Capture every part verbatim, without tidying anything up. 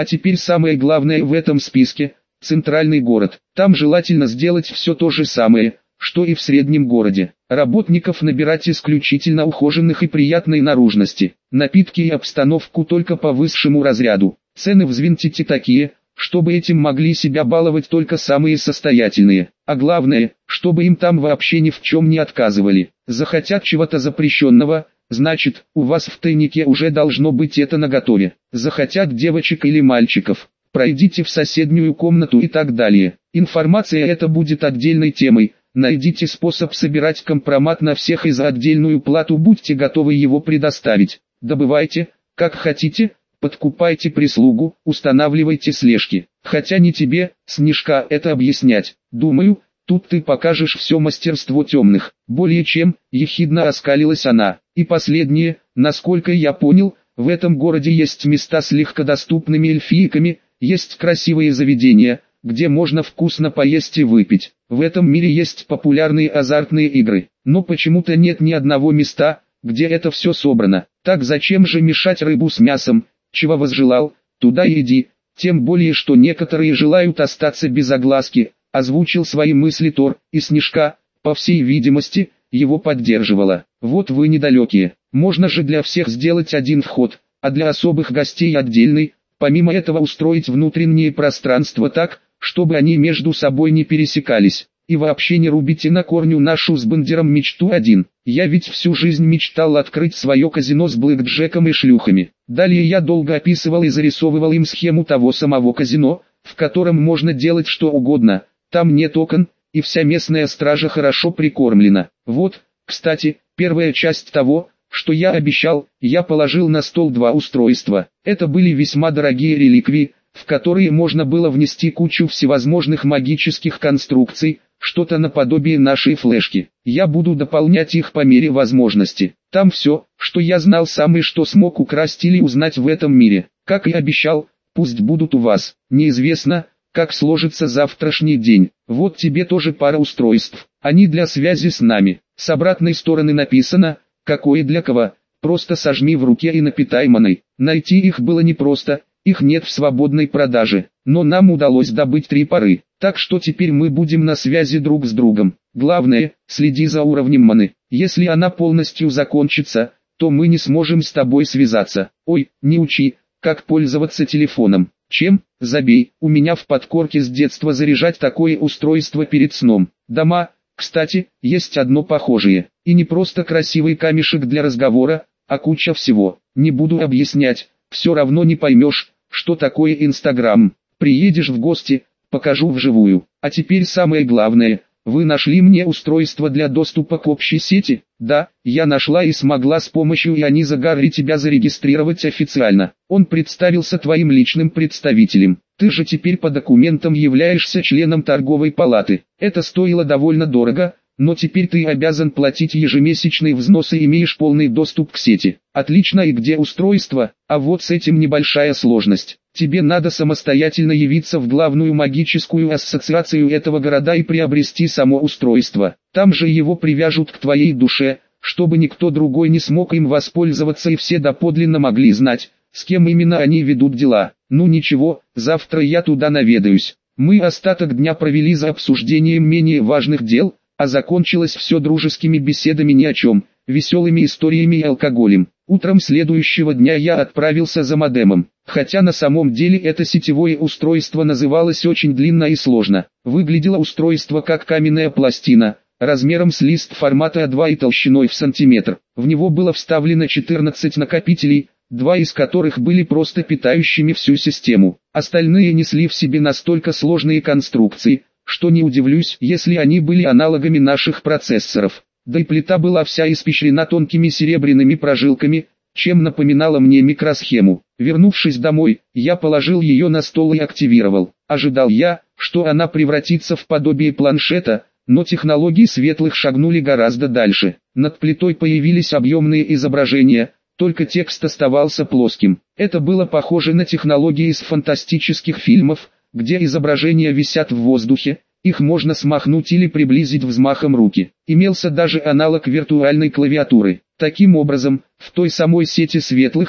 А теперь самое главное в этом списке – центральный город. Там желательно сделать все то же самое, что и в среднем городе. Работников набирать исключительно ухоженных и приятной наружности. Напитки и обстановку только по высшему разряду. Цены взвинтите такие, чтобы этим могли себя баловать только самые состоятельные. А главное, чтобы им там вообще ни в чем не отказывали. Захотят чего-то запрещенного, значит, у вас в тайнике уже должно быть это наготове. Захотят девочек или мальчиков, пройдите в соседнюю комнату и так далее. Информация эта будет отдельной темой. Найдите способ собирать компромат на всех и за отдельную плату будьте готовы его предоставить. Добывайте, как хотите, подкупайте прислугу, устанавливайте слежки. Хотя не тебе, Снежка, это объяснять. Думаю, тут ты покажешь все мастерство темных. Более чем, ехидно оскалилась она. И последнее, насколько я понял, в этом городе есть места с легкодоступными эльфийками, есть красивые заведения, где можно вкусно поесть и выпить. В этом мире есть популярные азартные игры, но почему-то нет ни одного места, где это все собрано. Так зачем же мешать рыбу с мясом? Чего возжелал, туда и иди. Тем более, что некоторые желают остаться без огласки, озвучил свои мысли Тор, и Снежка, по всей видимости, его поддерживала. Вот вы недалекие, можно же для всех сделать один вход, а для особых гостей отдельный, помимо этого устроить внутреннее пространство так, чтобы они между собой не пересекались. И вообще не рубите на корню нашу с Бендером мечту один. Я ведь всю жизнь мечтал открыть свое казино с блэкджеком и шлюхами. Далее я долго описывал и зарисовывал им схему того самого казино, в котором можно делать что угодно. Там нет окон, и вся местная стража хорошо прикормлена. Вот, кстати, первая часть того, что я обещал, я положил на стол два устройства. Это были весьма дорогие реликвии, в которые можно было внести кучу всевозможных магических конструкций, что-то наподобие нашей флешки. Я буду дополнять их по мере возможности. Там все, что я знал сам и что смог украсть или узнать в этом мире. Как и обещал, пусть будут у вас. Неизвестно, как сложится завтрашний день. Вот тебе тоже пара устройств. Они для связи с нами. С обратной стороны написано, какое для кого. Просто сожми в руке и напитай маной. Найти их было непросто. Их нет в свободной продаже, но нам удалось добыть три пары, так что теперь мы будем на связи друг с другом. Главное, следи за уровнем маны. Если она полностью закончится, то мы не сможем с тобой связаться. Ой, не учи, как пользоваться телефоном. Чем? Забей, у меня в подкорке с детства заряжать такое устройство перед сном. Дома, кстати, есть одно похожее. И не просто красивый камешек для разговора, а куча всего. Не буду объяснять. Все равно не поймешь, что такое Инстаграм. Приедешь в гости, покажу вживую. А теперь самое главное, вы нашли мне устройство для доступа к общей сети? Да, я нашла и смогла с помощью Иониза Гарри тебя зарегистрировать официально. Он представился твоим личным представителем. Ты же теперь по документам являешься членом торговой палаты. Это стоило довольно дорого, но теперь ты обязан платить ежемесячные взносы и имеешь полный доступ к сети. Отлично, и где устройство? А вот с этим небольшая сложность. Тебе надо самостоятельно явиться в главную магическую ассоциацию этого города и приобрести само устройство. Там же его привяжут к твоей душе, чтобы никто другой не смог им воспользоваться и все доподлинно могли знать, с кем именно они ведут дела. Ну ничего, завтра я туда наведаюсь. Мы остаток дня провели за обсуждением менее важных дел, а закончилось все дружескими беседами ни о чем, веселыми историями и алкоголем. Утром следующего дня я отправился за модемом, хотя на самом деле это сетевое устройство называлось очень длинно и сложно. Выглядело устройство как каменная пластина, размером с лист формата а два и толщиной в сантиметр. В него было вставлено четырнадцать накопителей, два из которых были просто питающими всю систему. Остальные несли в себе настолько сложные конструкции, что не удивлюсь, если они были аналогами наших процессоров. Да и плита была вся испещрена тонкими серебряными прожилками, чем напоминала мне микросхему. Вернувшись домой, я положил ее на стол и активировал. Ожидал я, что она превратится в подобие планшета, но технологии светлых шагнули гораздо дальше. Над плитой появились объемные изображения, только текст оставался плоским. Это было похоже на технологии из фантастических фильмов, где изображения висят в воздухе, их можно смахнуть или приблизить взмахом руки. Имелся даже аналог виртуальной клавиатуры. Таким образом, в той самой сети светлых,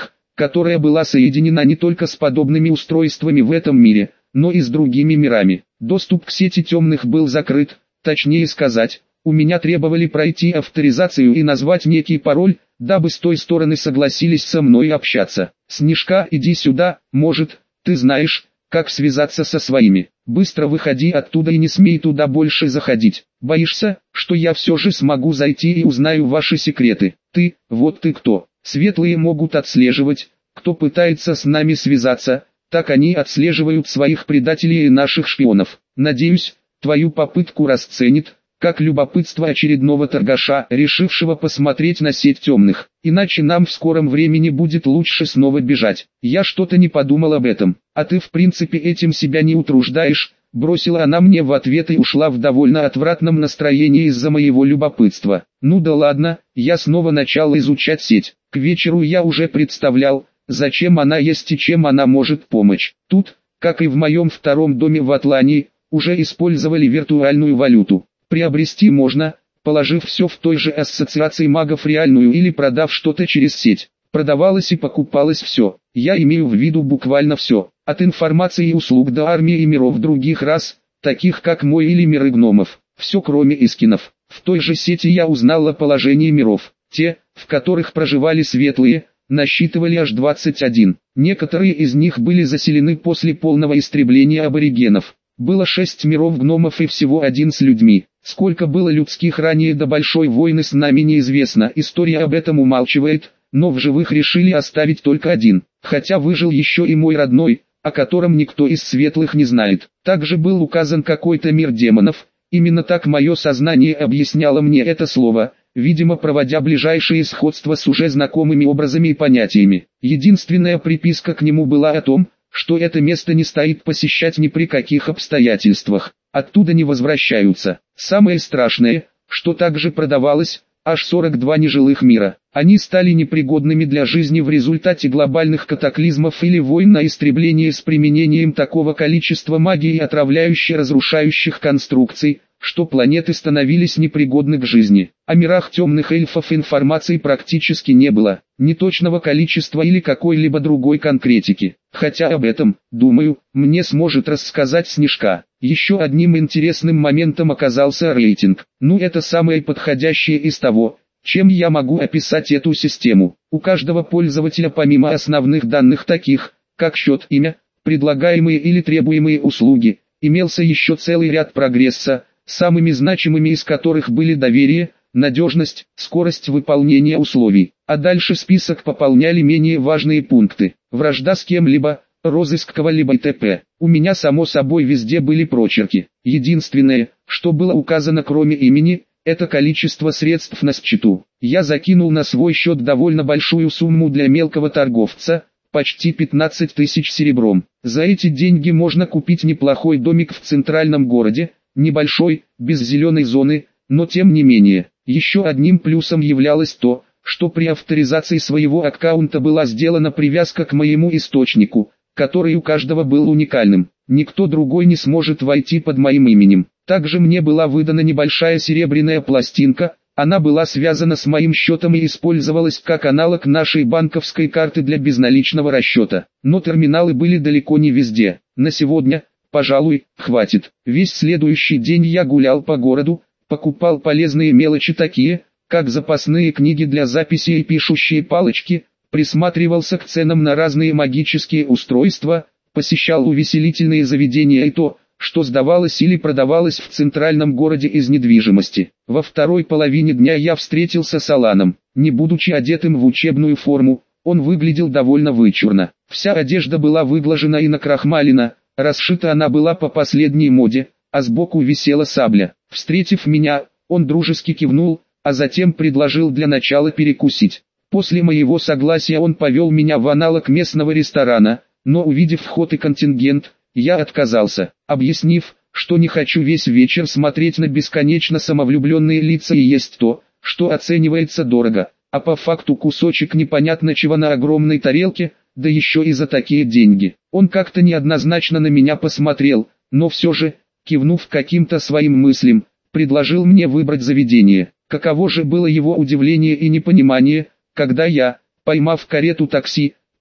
которая была соединена не только с подобными устройствами в этом мире, но и с другими мирами. Доступ к сети темных был закрыт, точнее сказать, у меня требовали пройти авторизацию и назвать некий пароль, дабы с той стороны согласились со мной общаться. «Снежка, иди сюда, может, ты знаешь, как связаться со своими. Быстро выходи оттуда и не смей туда больше заходить. Боишься, что я все же смогу зайти и узнаю ваши секреты? Ты, вот ты кто. Светлые могут отслеживать, кто пытается с нами связаться, так они отслеживают своих предателей и наших шпионов. Надеюсь, твою попытку расценит, как любопытство очередного торгаша, решившего посмотреть на сеть темных. Иначе нам в скором времени будет лучше снова бежать. Я что-то не подумал об этом. А ты в принципе этим себя не утруждаешь, бросила она мне в ответ и ушла в довольно отвратном настроении из-за моего любопытства. Ну да ладно, я снова начал изучать сеть. К вечеру я уже представлял, зачем она есть и чем она может помочь. Тут, как и в моем втором доме в Атлании, уже использовали виртуальную валюту. Приобрести можно, положив все в той же ассоциации магов реальную или продав что-то через сеть. Продавалось и покупалось все. Я имею в виду буквально все. От информации и услуг до армии и миров других рас, таких как мой или миры гномов. Все кроме искинов. В той же сети я узнал о положении миров. Те, в которых проживали светлые, насчитывали аж двадцать один. Некоторые из них были заселены после полного истребления аборигенов. Было шесть миров гномов и всего один с людьми. Сколько было людских ранее до большой войны с нами неизвестно, история об этом умалчивает, но в живых решили оставить только один. Хотя выжил еще и мой родной, о котором никто из светлых не знает. Также был указан какой-то мир демонов, именно так мое сознание объясняло мне это слово, видимо проводя ближайшее сходство с уже знакомыми образами и понятиями. Единственная приписка к нему была о том, что это место не стоит посещать ни при каких обстоятельствах, оттуда не возвращаются. Самое страшное, что также продавалось, аж сорок два нежилых мира. Они стали непригодными для жизни в результате глобальных катаклизмов или войн на истребление с применением такого количества магии и отравляющих разрушающих конструкций, что планеты становились непригодны к жизни. О мирах темных эльфов информации практически не было, ни точного количества или какой-либо другой конкретики. Хотя об этом, думаю, мне сможет рассказать Снежка. Еще одним интересным моментом оказался рейтинг. Ну это самое подходящее из того, чем я могу описать эту систему. У каждого пользователя помимо основных данных таких, как счет, имя, предлагаемые или требуемые услуги, имелся еще целый ряд прогресса, самыми значимыми из которых были доверие, надежность, скорость выполнения условий. А дальше список пополняли менее важные пункты. Вражда с кем-либо, розыск кого-либо и т.п. У меня само собой везде были прочерки. Единственное, что было указано кроме имени, это количество средств на счету. Я закинул на свой счет довольно большую сумму для мелкого торговца, почти пятнадцать тысяч серебром. За эти деньги можно купить неплохой домик в центральном городе, небольшой, без зеленой зоны, но тем не менее. Еще одним плюсом являлось то, что при авторизации своего аккаунта была сделана привязка к моему источнику, который у каждого был уникальным. Никто другой не сможет войти под моим именем. Также мне была выдана небольшая серебряная пластинка, она была связана с моим счетом и использовалась как аналог нашей банковской карты для безналичного расчета. Но терминалы были далеко не везде. На сегодня, пожалуй, хватит. Весь следующий день я гулял по городу, покупал полезные мелочи такие, как запасные книги для записи и пишущие палочки, присматривался к ценам на разные магические устройства, посещал увеселительные заведения и то, что сдавалось или продавалось в центральном городе из недвижимости. Во второй половине дня я встретился с Аланом. Не будучи одетым в учебную форму, он выглядел довольно вычурно. Вся одежда была выглажена и накрахмалена, расшита она была по последней моде, а сбоку висела сабля. Встретив меня, он дружески кивнул, а затем предложил для начала перекусить. После моего согласия он повел меня в аналог местного ресторана, но увидев вход и контингент, я отказался, объяснив, что не хочу весь вечер смотреть на бесконечно самовлюбленные лица и есть то, что оценивается дорого, а по факту кусочек непонятно чего на огромной тарелке, да еще и за такие деньги. Он как-то неоднозначно на меня посмотрел, но все же, кивнув каким-то своим мыслям, предложил мне выбрать заведение. Каково же было его удивление и непонимание, когда я, поймав карету такси,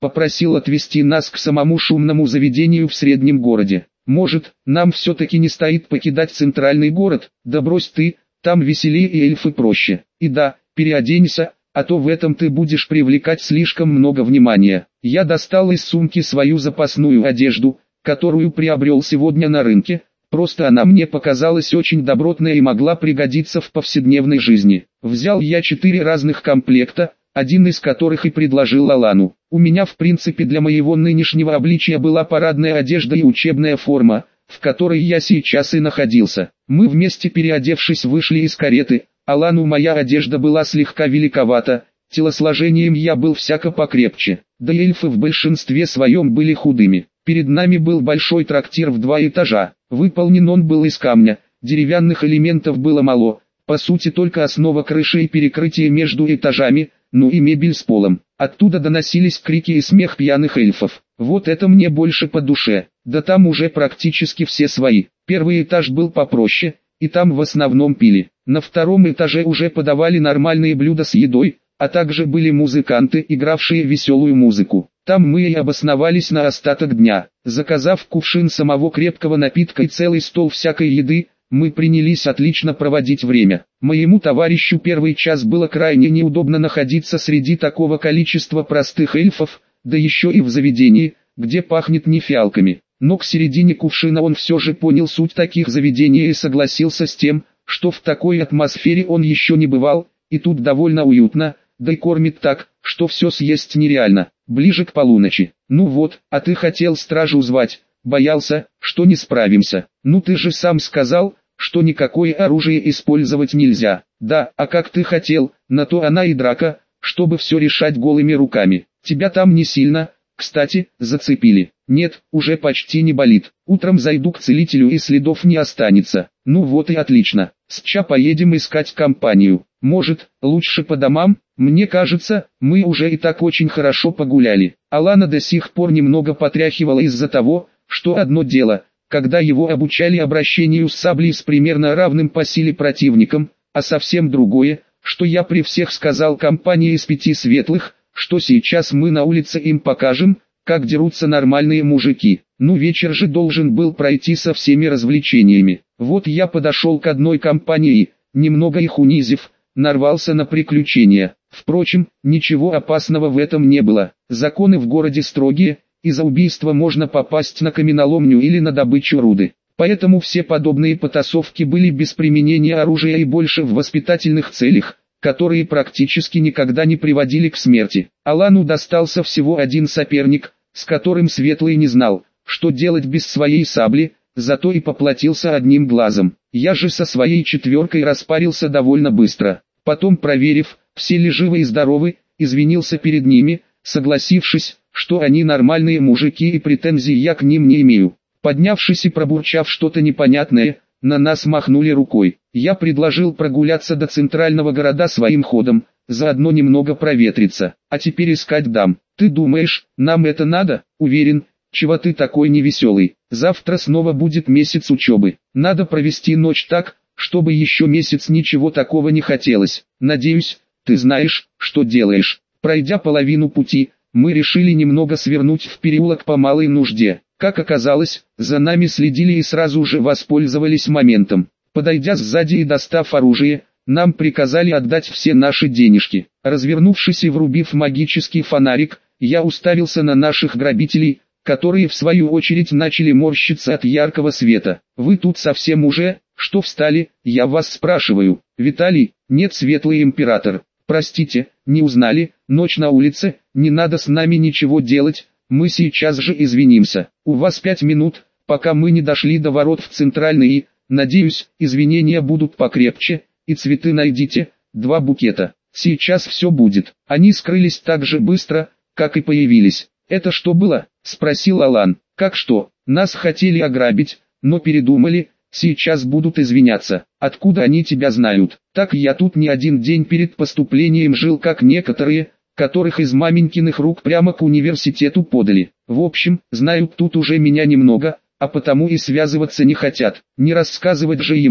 попросил отвезти нас к самому шумному заведению в среднем городе. Может, нам все-таки не стоит покидать центральный город? Да брось ты, там веселее и эльфы проще. И да, переоденься, а то в этом ты будешь привлекать слишком много внимания. Я достал из сумки свою запасную одежду, которую приобрел сегодня на рынке, просто она мне показалась очень добротная и могла пригодиться в повседневной жизни. Взял я четыре разных комплекта, один из которых и предложил Алану. У меня в принципе для моего нынешнего обличия была парадная одежда и учебная форма, в которой я сейчас и находился. Мы вместе переодевшись вышли из кареты. Алану моя одежда была слегка великовата, телосложением я был всяко покрепче, да и эльфы в большинстве своем были худыми. Перед нами был большой трактир в два этажа, выполнен он был из камня, деревянных элементов было мало, по сути только основа крыши и перекрытие между этажами, ну и мебель с полом. Оттуда доносились крики и смех пьяных эльфов. Вот это мне больше по душе, да там уже практически все свои. Первый этаж был попроще, и там в основном пили. На втором этаже уже подавали нормальные блюда с едой, а также были музыканты, игравшие веселую музыку. Там мы и обосновались на остаток дня. Заказав кувшин самого крепкого напитка и целый стол всякой еды, мы принялись отлично проводить время. Моему товарищу первый час было крайне неудобно находиться среди такого количества простых эльфов, да еще и в заведении, где пахнет не фиалками. Но к середине кувшина он все же понял суть таких заведений и согласился с тем, что в такой атмосфере он еще не бывал, и тут довольно уютно, да и кормит так, что все съесть нереально. Ближе к полуночи. Ну вот, а ты хотел стражу звать, боялся, что не справимся. Ну ты же сам сказал, что никакое оружие использовать нельзя. Да, а как ты хотел, на то она и драка, чтобы все решать голыми руками. Тебя там не сильно, кстати, зацепили. Нет, уже почти не болит. Утром зайду к целителю и следов не останется. Ну вот и отлично. Сча поедем искать компанию. Может, лучше по домам? Мне кажется, мы уже и так очень хорошо погуляли. Алана до сих пор немного потряхивала из-за того, что одно дело, когда его обучали обращению с саблей с примерно равным по силе противником, а совсем другое, что я при всех сказал компании из пяти светлых, что сейчас мы на улице им покажем, как дерутся нормальные мужики. Ну вечер же должен был пройти со всеми развлечениями. Вот я подошел к одной компании, немного их унизив, нарвался на приключения. Впрочем, ничего опасного в этом не было. Законы в городе строгие, и за убийство можно попасть на каменоломню или на добычу руды. Поэтому все подобные потасовки были без применения оружия и больше в воспитательных целях, которые практически никогда не приводили к смерти. Алану достался всего один соперник, с которым Светлый не знал, что делать без своей сабли, зато и поплатился одним глазом. Я же со своей четверкой распарился довольно быстро. Потом, проверив, все ли живы и здоровы, извинился перед ними, согласившись, что они нормальные мужики и претензий я к ним не имею. Поднявшись и пробурчав что-то непонятное, на нас махнули рукой. Я предложил прогуляться до центрального города своим ходом, заодно немного проветриться, а теперь искать дам. Ты думаешь, нам это надо? Уверен, чего ты такой невеселый? Завтра снова будет месяц учебы. Надо провести ночь так, чтобы еще месяц ничего такого не хотелось. Надеюсь, ты знаешь, что делаешь. Пройдя половину пути, мы решили немного свернуть в переулок по малой нужде. Как оказалось, за нами следили и сразу же воспользовались моментом. Подойдя сзади и достав оружие, нам приказали отдать все наши денежки. Развернувшись и врубив магический фонарик, я уставился на наших грабителей, которые в свою очередь начали морщиться от яркого света. «Вы тут совсем уже, что встали, я вас спрашиваю?» «Виталий, нет, Светлый Император. Простите, не узнали, ночь на улице, не надо с нами ничего делать, мы сейчас же извинимся. У вас пять минут, пока мы не дошли до ворот в центральный и, надеюсь, извинения будут покрепче, и цветы найдите, два букета. Сейчас все будет». Они скрылись так же быстро, как и появились. «Это что было?» — спросил Алан. «Как что? Нас хотели ограбить, но передумали, сейчас будут извиняться. Откуда они тебя знают? Так я тут не один день перед поступлением жил, как некоторые, которых из маменькиных рук прямо к университету подали. В общем, знают тут уже меня немного, а потому и связываться не хотят. Не рассказывать же ему,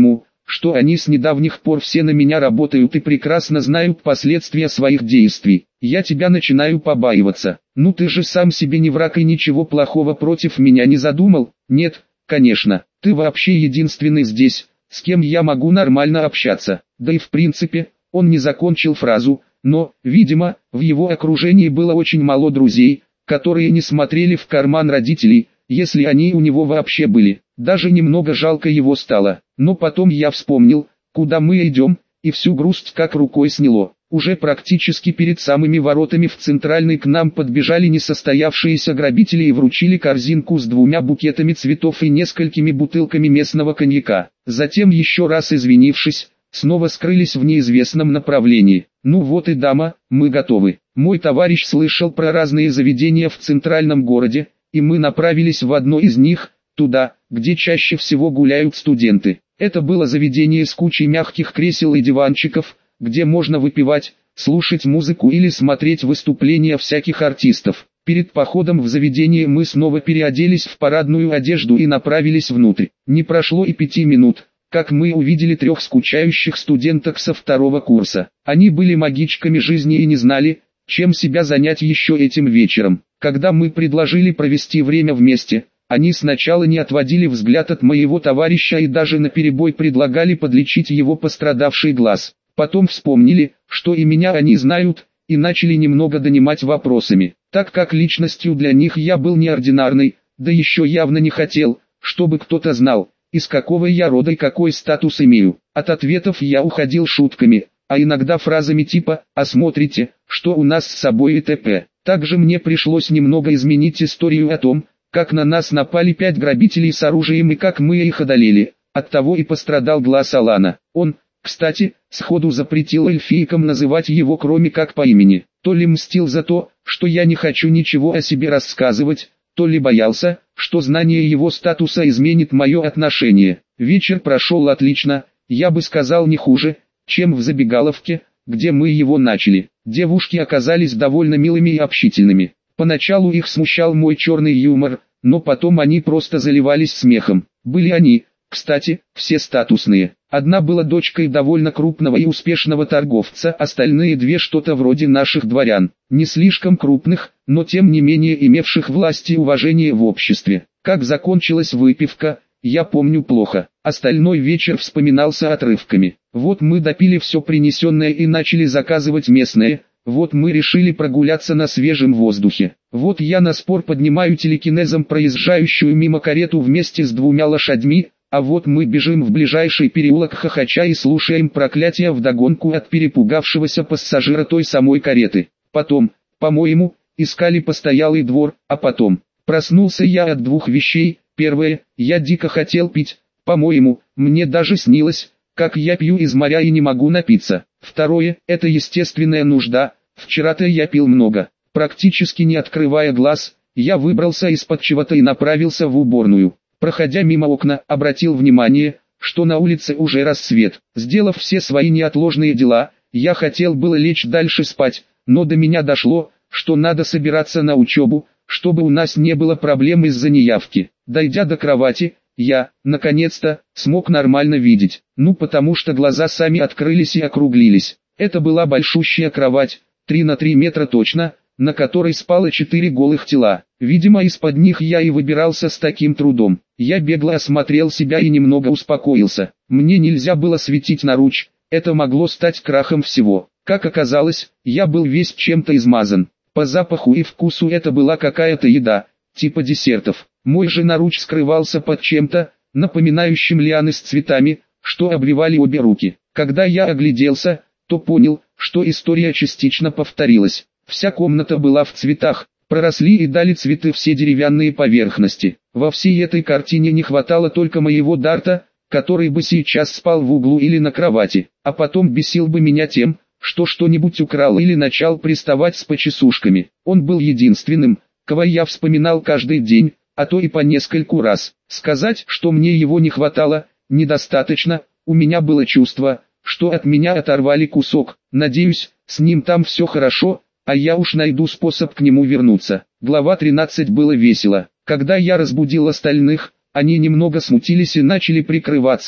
что они с недавних пор все на меня работают и прекрасно знают последствия своих действий. Я тебя начинаю побаиваться. Ну ты же сам себе не враг и ничего плохого против меня не задумал? Нет, конечно, ты вообще единственный здесь, с кем я могу нормально общаться. Да и в принципе, он не закончил фразу, но, видимо, в его окружении было очень мало друзей, которые не смотрели в карман родителей, если они у него вообще были. Даже немного жалко его стало, но потом я вспомнил, куда мы идем, и всю грусть как рукой сняло. Уже практически перед самыми воротами в центральный к нам подбежали несостоявшиеся грабители и вручили корзинку с двумя букетами цветов и несколькими бутылками местного коньяка. Затем, еще раз извинившись, снова скрылись в неизвестном направлении. Ну вот и дама, мы готовы. Мой товарищ слышал про разные заведения в центральном городе, и мы направились в одно из них, туда, где чаще всего гуляют студенты. Это было заведение с кучей мягких кресел и диванчиков, где можно выпивать, слушать музыку или смотреть выступления всяких артистов. Перед походом в заведение мы снова переоделись в парадную одежду и направились внутрь. Не прошло и пяти минут, как мы увидели трех скучающих студенток со второго курса. Они были магичками жизни и не знали, чем себя занять еще этим вечером. Когда мы предложили провести время вместе, они сначала не отводили взгляд от моего товарища и даже наперебой предлагали подлечить его пострадавший глаз. Потом вспомнили, что и меня они знают, и начали немного донимать вопросами. Так как личностью для них я был неординарной, да еще явно не хотел, чтобы кто-то знал, из какого я рода и какой статус имею. От ответов я уходил шутками, а иногда фразами типа «а смотрите, что у нас с собой» и т.п. Также мне пришлось немного изменить историю о том, как на нас напали пять грабителей с оружием и как мы их одолели. Оттого и пострадал глаз Алана. Он, кстати, сходу запретил эльфийкам называть его кроме как по имени. То ли мстил за то, что я не хочу ничего о себе рассказывать, то ли боялся, что знание его статуса изменит мое отношение. Вечер прошел отлично, я бы сказал не хуже, чем в забегаловке, где мы его начали. Девушки оказались довольно милыми и общительными. Поначалу их смущал мой черный юмор, но потом они просто заливались смехом. Были они, кстати, все статусные. Одна была дочкой довольно крупного и успешного торговца, остальные две что-то вроде наших дворян. Не слишком крупных, но тем не менее имевших власть и уважение в обществе. Как закончилась выпивка, я помню плохо. Остальной вечер вспоминался отрывками. Вот мы допили все принесенное и начали заказывать местное. Вот мы решили прогуляться на свежем воздухе. Вот я на спор поднимаю телекинезом проезжающую мимо карету вместе с двумя лошадьми, а вот мы бежим в ближайший переулок хохоча и слушаем проклятия вдогонку от перепугавшегося пассажира той самой кареты. Потом, по-моему, искали постоялый двор, а потом проснулся я от двух вещей. Первое, я дико хотел пить, по-моему, мне даже снилось, как я пью из моря и не могу напиться. Второе, это естественная нужда, вчера-то я пил много. Практически не открывая глаз, я выбрался из-под чего-то и направился в уборную. Проходя мимо окна, обратил внимание, что на улице уже рассвет. Сделав все свои неотложные дела, я хотел было лечь дальше спать, но до меня дошло, что надо собираться на учебу, чтобы у нас не было проблем из-за неявки. Дойдя до кровати, я, наконец-то, смог нормально видеть, ну потому что глаза сами открылись и округлились. Это была большущая кровать, три на три метра точно, на которой спало четыре голых тела. Видимо, из-под них я и выбирался с таким трудом. Я бегло осмотрел себя и немного успокоился. Мне нельзя было светить наруч, это могло стать крахом всего. Как оказалось, я был весь чем-то измазан. По запаху и вкусу это была какая-то еда, типа десертов. Мой же наруч скрывался под чем-то, напоминающим лианы с цветами, что обвивали обе руки. Когда я огляделся, то понял, что история частично повторилась. Вся комната была в цветах, проросли и дали цветы все деревянные поверхности. Во всей этой картине не хватало только моего Дарта, который бы сейчас спал в углу или на кровати, а потом бесил бы меня тем, что что-нибудь украл или начал приставать с почесушками. Он был единственным, кого я вспоминал каждый день, а то и по нескольку раз. Сказать, что мне его не хватало, недостаточно, у меня было чувство, что от меня оторвали кусок. Надеюсь, с ним там все хорошо, а я уж найду способ к нему вернуться. Глава тринадцать. Было весело. Когда я разбудил остальных, они немного смутились и начали прикрываться,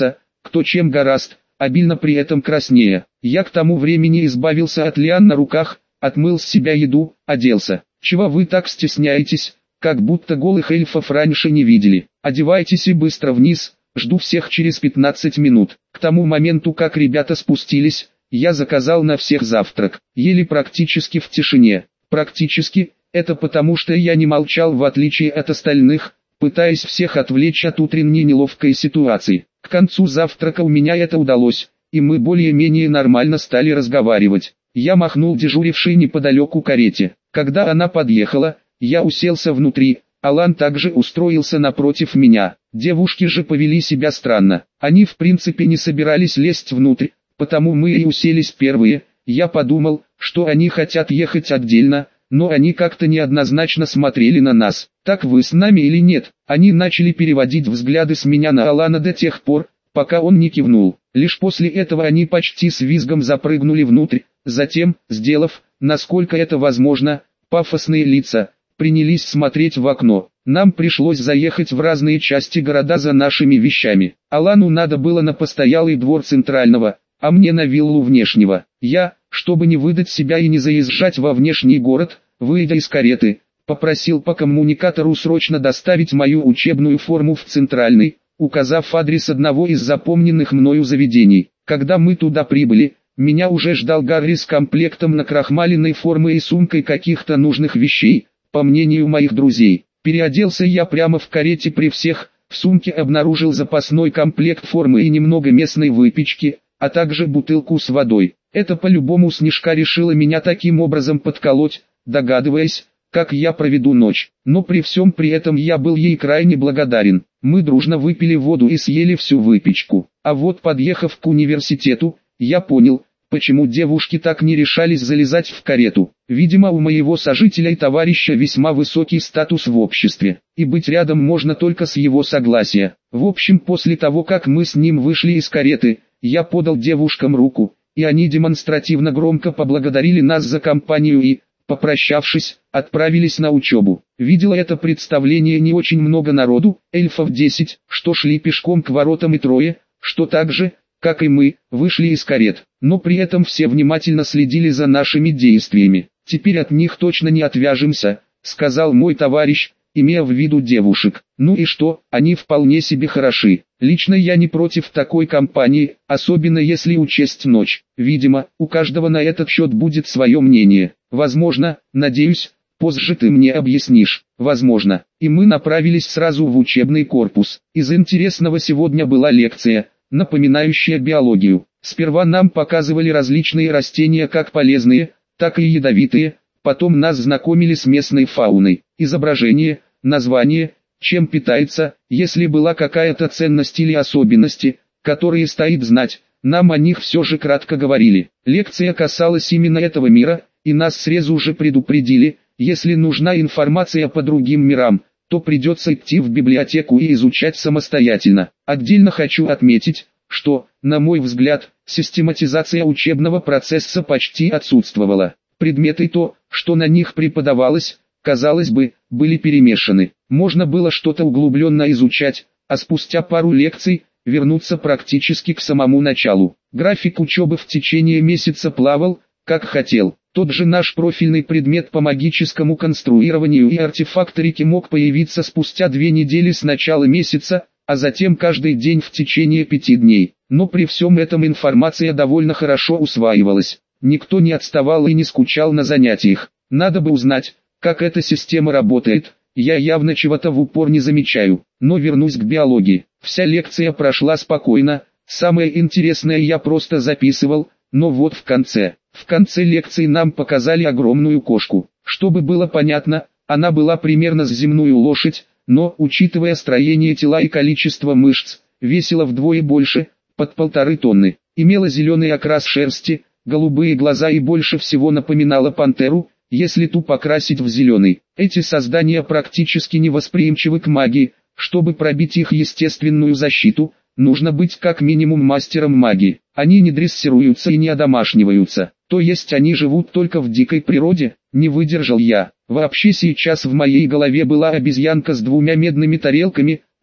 кто чем горазд, обильно при этом краснея. Я к тому времени избавился от лиан на руках, отмыл с себя еду, оделся. Чего вы так стесняетесь, как будто голых эльфов раньше не видели? Одевайтесь и быстро вниз, жду всех через пятнадцать минут. К тому моменту, как ребята спустились, я заказал на всех завтрак. Ели практически в тишине. Практически, это потому что я не молчал в отличие от остальных, пытаясь всех отвлечь от утренней неловкой ситуации. К концу завтрака у меня это удалось, и мы более-менее нормально стали разговаривать. Я махнул дежурившей неподалеку карете. Когда она подъехала, я уселся внутри, Алан также устроился напротив меня. Девушки же повели себя странно. Они в принципе не собирались лезть внутрь, потому мы и уселись первые. Я подумал, что они хотят ехать отдельно, но они как-то неоднозначно смотрели на нас. «Так вы с нами или нет?» Они начали переводить взгляды с меня на Алана до тех пор, пока он не кивнул. Лишь после этого они почти с визгом запрыгнули внутрь, затем, сделав, насколько это возможно, пафосные лица, принялись смотреть в окно. Нам пришлось заехать в разные части города за нашими вещами. Алану надо было на постоялый двор центрального, а мне на виллу внешнего. Я, чтобы не выдать себя и не заезжать во внешний город, выйдя из кареты, попросил по коммуникатору срочно доставить мою учебную форму в центральный, указав адрес одного из запомненных мною заведений. Когда мы туда прибыли, меня уже ждал Гарри с комплектом накрахмаленной формы и сумкой каких-то нужных вещей, по мнению моих друзей. Переоделся я прямо в карете при всех, в сумке обнаружил запасной комплект формы и немного местной выпечки, а также бутылку с водой. Это по-любому Снежка решила меня таким образом подколоть, догадываясь, как я проведу ночь. Но при всем при этом я был ей крайне благодарен. Мы дружно выпили воду и съели всю выпечку. А вот подъехав к университету, я понял, почему девушки так не решались залезать в карету. Видимо, у моего сожителя и товарища весьма высокий статус в обществе, и быть рядом можно только с его согласия. В общем, после того как мы с ним вышли из кареты, я подал девушкам руку, и они демонстративно громко поблагодарили нас за компанию и, попрощавшись, отправились на учебу. Видела это представление не очень много народу, эльфов десять, что шли пешком к воротам и трое, что так же, как и мы, вышли из карет, но при этом все внимательно следили за нашими действиями. «Теперь от них точно не отвяжемся», — сказал мой товарищ, имея в виду девушек. «Ну и что, они вполне себе хороши. Лично я не против такой компании, особенно если учесть ночь. Видимо, у каждого на этот счет будет свое мнение. Возможно, надеюсь, позже ты мне объяснишь. Возможно». И мы направились сразу в учебный корпус. Из интересного сегодня была лекция, напоминающая биологию. Сперва нам показывали различные растения как полезные, так и ядовитые, потом нас знакомили с местной фауной. Изображение, название, чем питается, если была какая-то ценность или особенности, которые стоит знать, нам о них все же кратко говорили. Лекция касалась именно этого мира, и нас сразу же предупредили, если нужна информация по другим мирам, то придется идти в библиотеку и изучать самостоятельно. Отдельно хочу отметить, что, на мой взгляд, систематизация учебного процесса почти отсутствовала. Предметы то, что на них преподавалось, казалось бы, были перемешаны. Можно было что-то углубленно изучать, а спустя пару лекций, вернуться практически к самому началу. График учебы в течение месяца плавал, как хотел. Тот же наш профильный предмет по магическому конструированию и артефакторике мог появиться спустя две недели с начала месяца, а затем каждый день в течение пяти дней. Но при всем этом информация довольно хорошо усваивалась. Никто не отставал и не скучал на занятиях. Надо бы узнать, как эта система работает. Я явно чего-то в упор не замечаю. Но вернусь к биологии. Вся лекция прошла спокойно. Самое интересное я просто записывал, но вот в конце. В конце лекции нам показали огромную кошку. Чтобы было понятно, она была примерно с земную лошадь, но, учитывая строение тела и количество мышц, весила вдвое больше, под полторы тонны. Имела зеленый окрас шерсти, голубые глаза и больше всего напоминала пантеру, если ту покрасить в зеленый. Эти создания практически невосприимчивы к магии. Чтобы пробить их естественную защиту, нужно быть как минимум мастером магии. Они не дрессируются и не одомашниваются. То есть они живут только в дикой природе? Не выдержал я. Вообще сейчас в моей голове была обезьянка с двумя медными тарелками,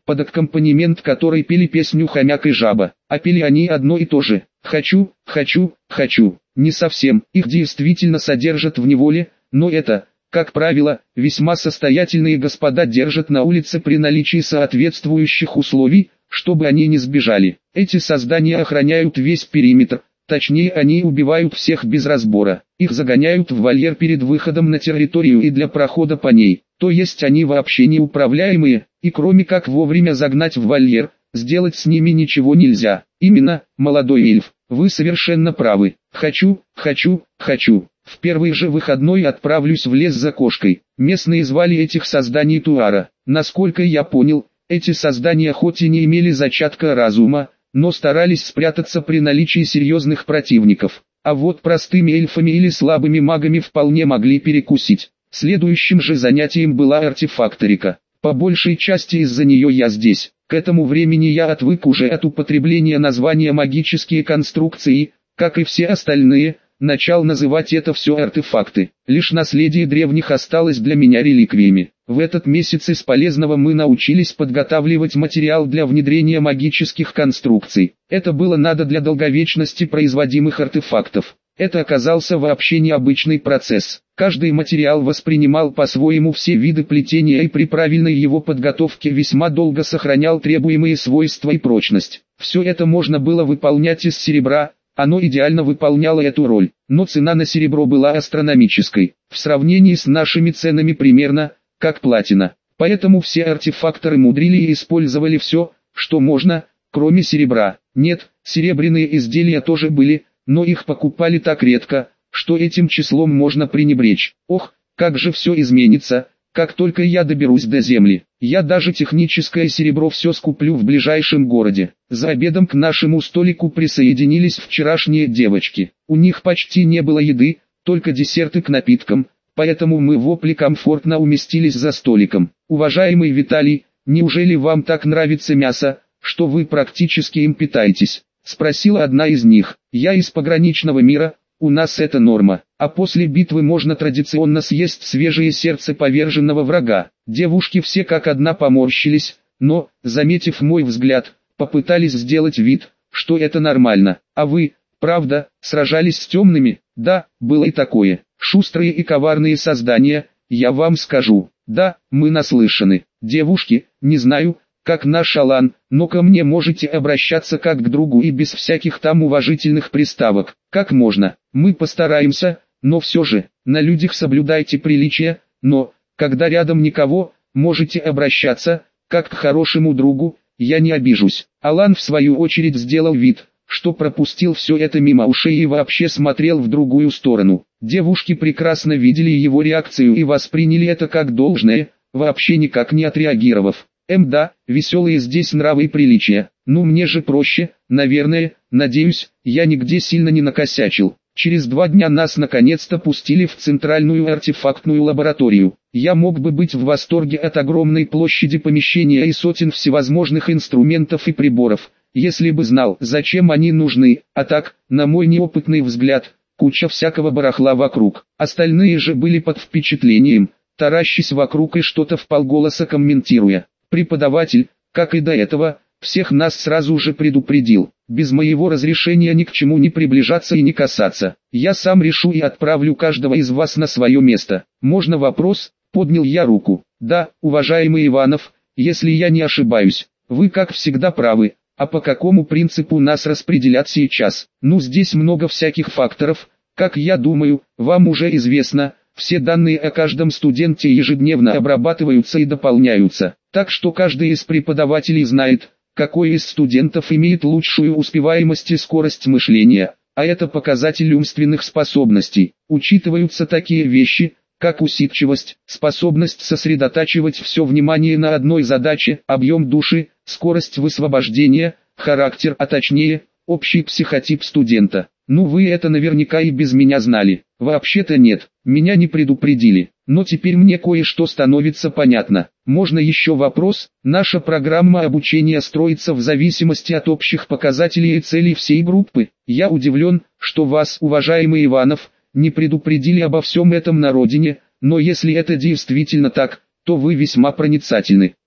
под аккомпанемент которой пели песню «Хомяк и жаба». А пели они одно и то же: «Хочу, хочу, хочу». Не совсем, их действительно содержат в неволе, но это, как правило, весьма состоятельные господа держат на улице при наличии соответствующих условий, чтобы они не сбежали. Эти создания охраняют весь периметр, точнее они убивают всех без разбора. Их загоняют в вольер перед выходом на территорию и для прохода по ней. То есть они вообще неуправляемые, и кроме как вовремя загнать в вольер, сделать с ними ничего нельзя. Именно, молодой эльф, вы совершенно правы. Хочу, хочу, хочу. В первый же выходной отправлюсь в лес за кошкой. Местные звали этих созданий Туара. Насколько я понял, эти создания хоть и не имели зачатка разума, но старались спрятаться при наличии серьезных противников. А вот простыми эльфами или слабыми магами вполне могли перекусить. Следующим же занятием была артефакторика. По большей части из-за нее я здесь. К этому времени я отвык уже от употребления названия магические конструкции, как и все остальные, начал называть это все артефакты. Лишь наследие древних осталось для меня реликвиями. В этот месяц из полезного мы научились подготавливать материал для внедрения магических конструкций. Это было надо для долговечности производимых артефактов. Это оказался вообще необычный процесс. Каждый материал воспринимал по-своему все виды плетения и при правильной его подготовке весьма долго сохранял требуемые свойства и прочность. Все это можно было выполнять из серебра, оно идеально выполняло эту роль, но цена на серебро была астрономической, в сравнении с нашими ценами примерно, как платина. Поэтому все артефакторы мудрили и использовали все, что можно, кроме серебра. Нет, серебряные изделия тоже были, но их покупали так редко, что этим числом можно пренебречь. Ох, как же все изменится, как только я доберусь до земли. Я даже техническое серебро все скуплю в ближайшем городе. За обедом к нашему столику присоединились вчерашние девочки. У них почти не было еды, только десерты к напиткам, поэтому мы вопли комфортно уместились за столиком. Уважаемый Виталий, неужели вам так нравится мясо, что вы практически им питаетесь? Спросила одна из них. Я из пограничного мира, у нас это норма, а после битвы можно традиционно съесть свежее сердце поверженного врага. Девушки все как одна поморщились, но, заметив мой взгляд, попытались сделать вид, что это нормально. А вы, правда, сражались с темными? Да, было и такое. Шустрые и коварные создания, я вам скажу. Да, мы наслышаны. Девушки, не знаю, как наш Алан, но ко мне можете обращаться как к другу и без всяких там уважительных приставок. Как можно? Мы постараемся, но все же, на людях соблюдайте приличия, но, когда рядом никого, можете обращаться, как к хорошему другу, я не обижусь. Алан в свою очередь сделал вид, что пропустил все это мимо ушей и вообще смотрел в другую сторону. Девушки прекрасно видели его реакцию и восприняли это как должное, вообще никак не отреагировав. Эм да, веселые здесь нравы и приличия. Ну мне же проще, наверное, надеюсь, я нигде сильно не накосячил. Через два дня нас наконец-то пустили в центральную артефактную лабораторию. Я мог бы быть в восторге от огромной площади помещения и сотен всевозможных инструментов и приборов, если бы знал, зачем они нужны, а так, на мой неопытный взгляд, куча всякого барахла вокруг. Остальные же были под впечатлением, таращась вокруг и что-то вполголоса комментируя. Преподаватель, как и до этого, всех нас сразу же предупредил, без моего разрешения ни к чему не приближаться и не касаться. Я сам решу и отправлю каждого из вас на свое место. Можно вопрос? Поднял я руку. Да, уважаемый Иванов, если я не ошибаюсь, вы как всегда правы. А по какому принципу нас распределят сейчас? Ну здесь много всяких факторов, как я думаю, вам уже известно. Все данные о каждом студенте ежедневно обрабатываются и дополняются, так что каждый из преподавателей знает, какой из студентов имеет лучшую успеваемость и скорость мышления, а это показатель умственных способностей. Учитываются такие вещи, как усидчивость, способность сосредотачивать все внимание на одной задаче, объем души, скорость высвобождения, характер, а точнее, общий психотип студента. Ну вы это наверняка и без меня знали. Вообще-то нет, меня не предупредили, но теперь мне кое-что становится понятно. Можно еще вопрос? Наша программа обучения строится в зависимости от общих показателей и целей всей группы. Я удивлен, что вас, уважаемый Иванов, не предупредили обо всем этом на родине, но если это действительно так, то вы весьма проницательны.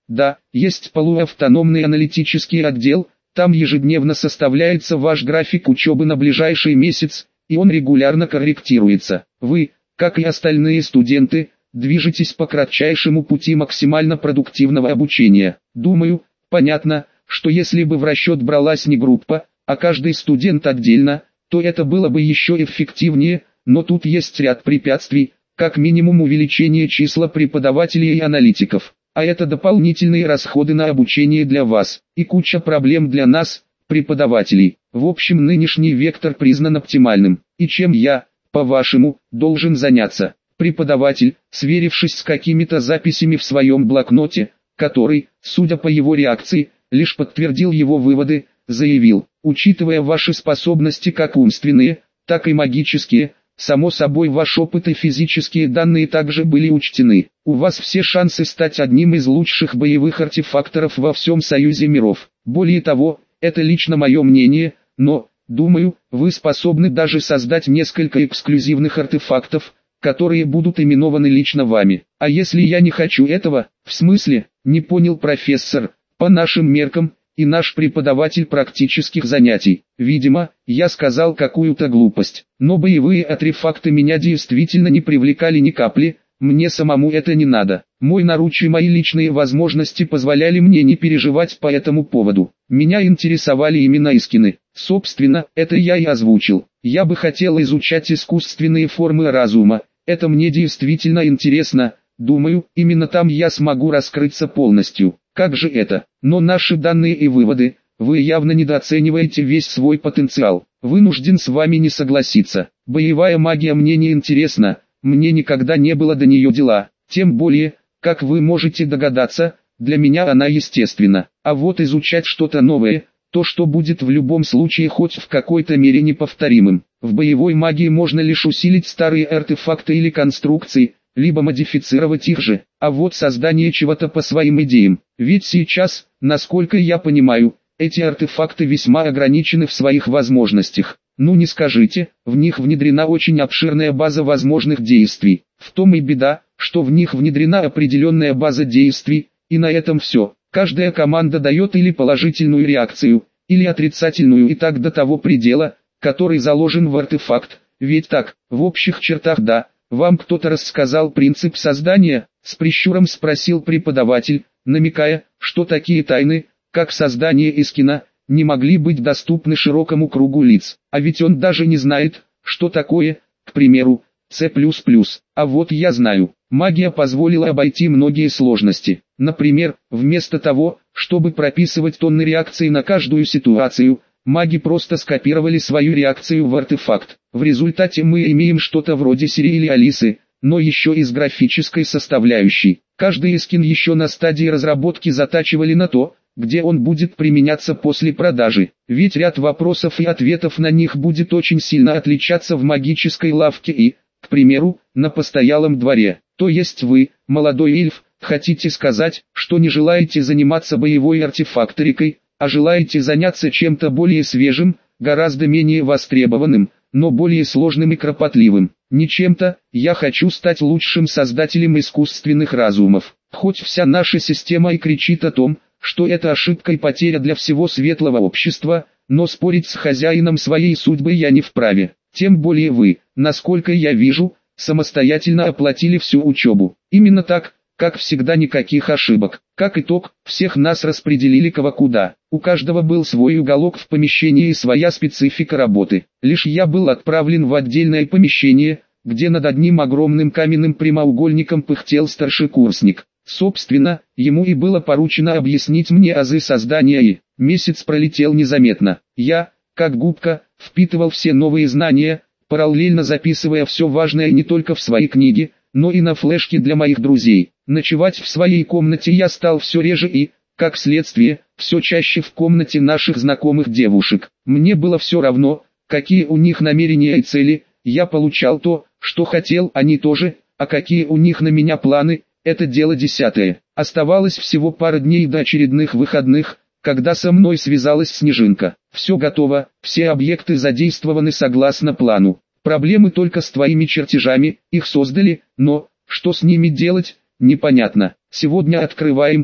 Да, есть полуавтономный аналитический отдел, там ежедневно составляется ваш график учебы на ближайший месяц, и он регулярно корректируется. Вы, как и остальные студенты, движетесь по кратчайшему пути максимально продуктивного обучения. Думаю, понятно, что если бы в расчет бралась не группа, а каждый студент отдельно, то это было бы еще эффективнее, но тут есть ряд препятствий, как минимум увеличение числа преподавателей и аналитиков, а это дополнительные расходы на обучение для вас, и куча проблем для нас, преподавателей. В общем, нынешний вектор признан оптимальным, и чем я, по-вашему, должен заняться? Преподаватель, сверившись с какими-то записями в своем блокноте, который, судя по его реакции, лишь подтвердил его выводы, заявил: учитывая ваши способности как умственные, так и магические, само собой ваш опыт и физические данные также были учтены. У вас все шансы стать одним из лучших боевых артефакторов во всем Союзе миров. Более того, это лично мое мнение, но, думаю, вы способны даже создать несколько эксклюзивных артефактов, которые будут именованы лично вами. А если я не хочу этого? В смысле? Не понял профессор. По нашим меркам, и наш преподаватель практических занятий. Видимо, я сказал какую-то глупость. Но боевые артефакты меня действительно не привлекали ни капли, мне самому это не надо. Мой наручи и мои личные возможности позволяли мне не переживать по этому поводу. Меня интересовали именно искины. Собственно, это я и озвучил. Я бы хотел изучать искусственные формы разума. Это мне действительно интересно. Думаю, именно там я смогу раскрыться полностью. Как же это? Но наши данные и выводы, вы явно недооцениваете весь свой потенциал. Вынужден с вами не согласиться. Боевая магия мне не интересна, мне никогда не было до нее дела. Тем более, как вы можете догадаться, для меня она естественна. А вот изучать что-то новое, то что будет в любом случае хоть в какой-то мере неповторимым. В боевой магии можно лишь усилить старые артефакты или конструкции, либо модифицировать их же, а вот создание чего-то по своим идеям. Ведь сейчас, насколько я понимаю, эти артефакты весьма ограничены в своих возможностях. Ну не скажите, в них внедрена очень обширная база возможных действий. В том и беда, что в них внедрена определенная база действий, и на этом все. Каждая команда дает или положительную реакцию, или отрицательную, и так до того предела, который заложен в артефакт. Ведь так, в общих чертах да. «Вам кто-то рассказал принцип создания?» — с прищуром спросил преподаватель, намекая, что такие тайны, как создание искина, не могли быть доступны широкому кругу лиц. А ведь он даже не знает, что такое, к примеру, С плюс плюс. А вот я знаю. Магия позволила обойти многие сложности. Например, вместо того, чтобы прописывать тонны реакций на каждую ситуацию, маги просто скопировали свою реакцию в артефакт. В результате мы имеем что-то вроде Сири или Алисы, но еще и с графической составляющей. Каждый скин еще на стадии разработки затачивали на то, где он будет применяться после продажи. Ведь ряд вопросов и ответов на них будет очень сильно отличаться в магической лавке и, к примеру, на постоялом дворе. То есть вы, молодой эльф, хотите сказать, что не желаете заниматься боевой артефакторикой, а желаете заняться чем-то более свежим, гораздо менее востребованным, но более сложным и кропотливым. Не чем-то, я хочу стать лучшим создателем искусственных разумов. Хоть вся наша система и кричит о том, что это ошибка и потеря для всего светлого общества, но спорить с хозяином своей судьбы я не вправе. Тем более вы, насколько я вижу, самостоятельно оплатили всю учебу. Именно так, как всегда, никаких ошибок. Как итог, всех нас распределили кого куда. У каждого был свой уголок в помещении и своя специфика работы. Лишь я был отправлен в отдельное помещение, где над одним огромным каменным прямоугольником пыхтел старшекурсник. Собственно, ему и было поручено объяснить мне азы создания, и месяц пролетел незаметно. Я, как губка, впитывал все новые знания, параллельно записывая все важное не только в свои книги, но и на флешки для моих друзей. Ночевать в своей комнате я стал все реже и, как следствие, все чаще в комнате наших знакомых девушек. Мне было все равно, какие у них намерения и цели, я получал то, что хотел, они тоже, а какие у них на меня планы, это дело десятое. Оставалось всего пара дней до очередных выходных, когда со мной связалась Снежинка. Все готово, все объекты задействованы согласно плану. Проблемы только с твоими чертежами, их создали, но, что с ними делать, непонятно. Сегодня открываем то,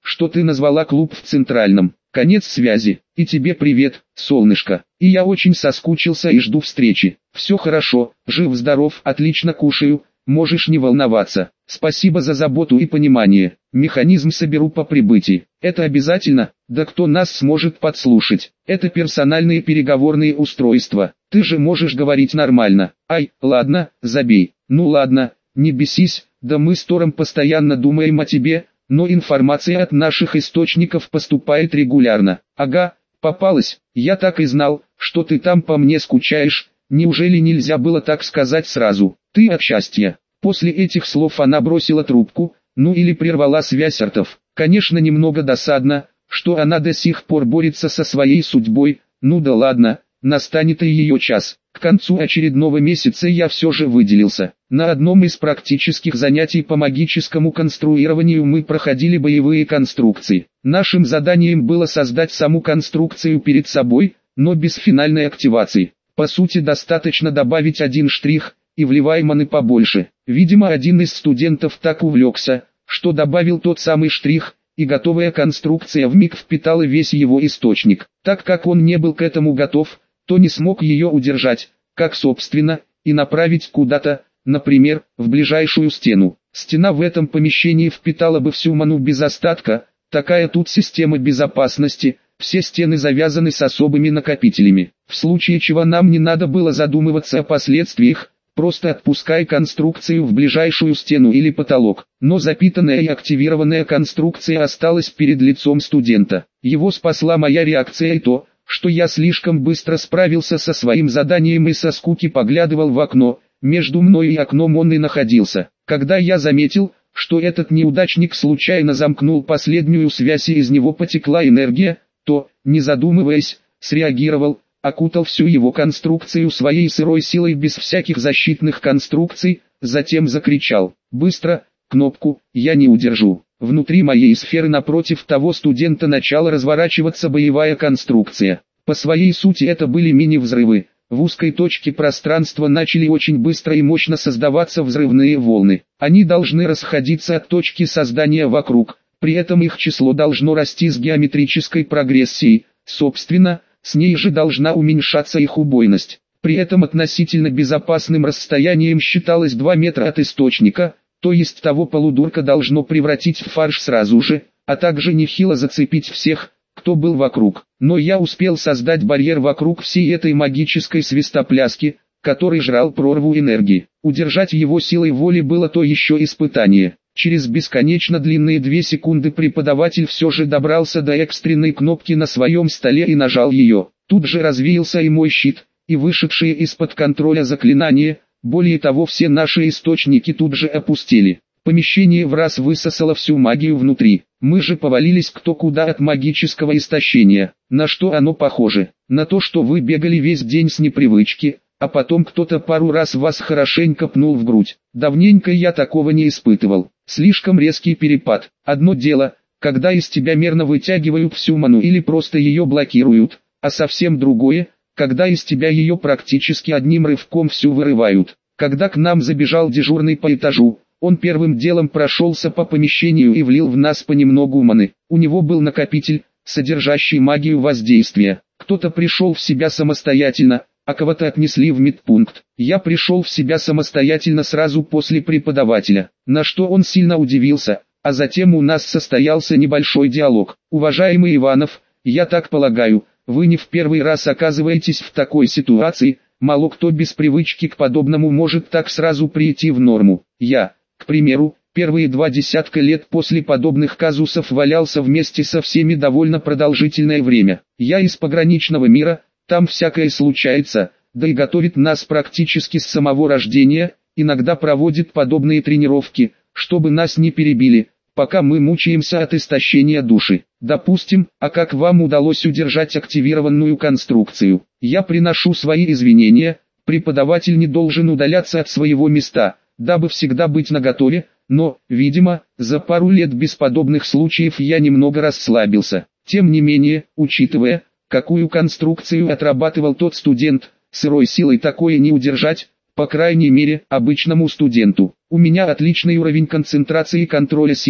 что ты назвала клуб в Центральном. Конец связи. И тебе привет, солнышко. И я очень соскучился и жду встречи. Все хорошо, жив-здоров, отлично кушаю, можешь не волноваться. Спасибо за заботу и понимание. Механизм соберу по прибытии. Это обязательно? Да кто нас сможет подслушать? Это персональные переговорные устройства. Ты же можешь говорить нормально. Ай, ладно, забей. Ну ладно, не бесись, да мы с Тором постоянно думаем о тебе, но информация от наших источников поступает регулярно. Ага, попалась, я так и знал, что ты там по мне скучаешь, неужели нельзя было так сказать сразу? Ты от счастья. После этих слов она бросила трубку, ну или прервала связь Артов. Конечно, немного досадно, что она до сих пор борется со своей судьбой, ну да ладно, настанет и ее час. К концу очередного месяца я все же выделился. На одном из практических занятий по магическому конструированию мы проходили боевые конструкции. Нашим заданием было создать саму конструкцию перед собой, но без финальной активации. По сути, достаточно добавить один штрих, и вливай маны побольше. Видимо, один из студентов так увлекся, что добавил тот самый штрих, и готовая конструкция вмиг впитала весь его источник. Так как он не был к этому готов, то не смог ее удержать, как собственно, и направить куда-то, например, в ближайшую стену. Стена в этом помещении впитала бы всю ману без остатка, такая тут система безопасности, все стены завязаны с особыми накопителями. В случае чего нам не надо было задумываться о последствиях, просто отпускай конструкцию в ближайшую стену или потолок. Но запитанная и активированная конструкция осталась перед лицом студента. Его спасла моя реакция и то, что я слишком быстро справился со своим заданием и со скуки поглядывал в окно. Между мной и окном он и находился. Когда я заметил, что этот неудачник случайно замкнул последнюю связь и из него потекла энергия, то, не задумываясь, среагировал, окутал всю его конструкцию своей сырой силой без всяких защитных конструкций, затем закричал: «Быстро, кнопку, я не удержу». Внутри моей сферы напротив того студента начала разворачиваться боевая конструкция. По своей сути это были мини-взрывы. В узкой точке пространства начали очень быстро и мощно создаваться взрывные волны. Они должны расходиться от точки создания вокруг, при этом их число должно расти с геометрической прогрессией, собственно, с ней же должна уменьшаться их убойность. При этом относительно безопасным расстоянием считалось два метра от источника, то есть того полудурка должно превратить в фарш сразу же, а также нехило зацепить всех, кто был вокруг. Но я успел создать барьер вокруг всей этой магической свистопляски, который жрал прорву энергии. Удержать его силой воли было то еще испытание. Через бесконечно длинные две секунды преподаватель все же добрался до экстренной кнопки на своем столе и нажал ее. Тут же развеялся и мой щит, и вышедшие из-под контроля заклинания. Более того, все наши источники тут же опустили. Помещение враз высосало всю магию внутри. Мы же повалились кто куда от магического истощения. На что оно похоже? На то, что вы бегали весь день с непривычки, а потом кто-то пару раз вас хорошенько пнул в грудь. Давненько я такого не испытывал. Слишком резкий перепад. Одно дело, когда из тебя мерно вытягивают всю ману или просто ее блокируют, а совсем другое, когда из тебя ее практически одним рывком всю вырывают. Когда к нам забежал дежурный по этажу, он первым делом прошелся по помещению и влил в нас понемногу маны. У него был накопитель, содержащий магию воздействия. Кто-то пришел в себя самостоятельно, а кого-то отнесли в медпункт. Я пришел в себя самостоятельно сразу после преподавателя, на что он сильно удивился, а затем у нас состоялся небольшой диалог. «Уважаемый Иванов, я так полагаю, вы не в первый раз оказываетесь в такой ситуации, мало кто без привычки к подобному может так сразу прийти в норму. Я, к примеру, первые два десятка лет после подобных казусов валялся вместе со всеми довольно продолжительное время. Я из пограничного мира, там всякое случается, да и готовит нас практически с самого рождения, иногда проводит подобные тренировки, чтобы нас не перебили, пока мы мучаемся от истощения души. Допустим, а как вам удалось удержать активированную конструкцию? Я приношу свои извинения, преподаватель не должен удаляться от своего места, дабы всегда быть наготове, но, видимо, за пару лет без подобных случаев я немного расслабился. Тем не менее, учитывая, какую конструкцию отрабатывал тот студент, сырой силой такое не удержать, по крайней мере, обычному студенту. У меня отличный уровень концентрации и контроля силы,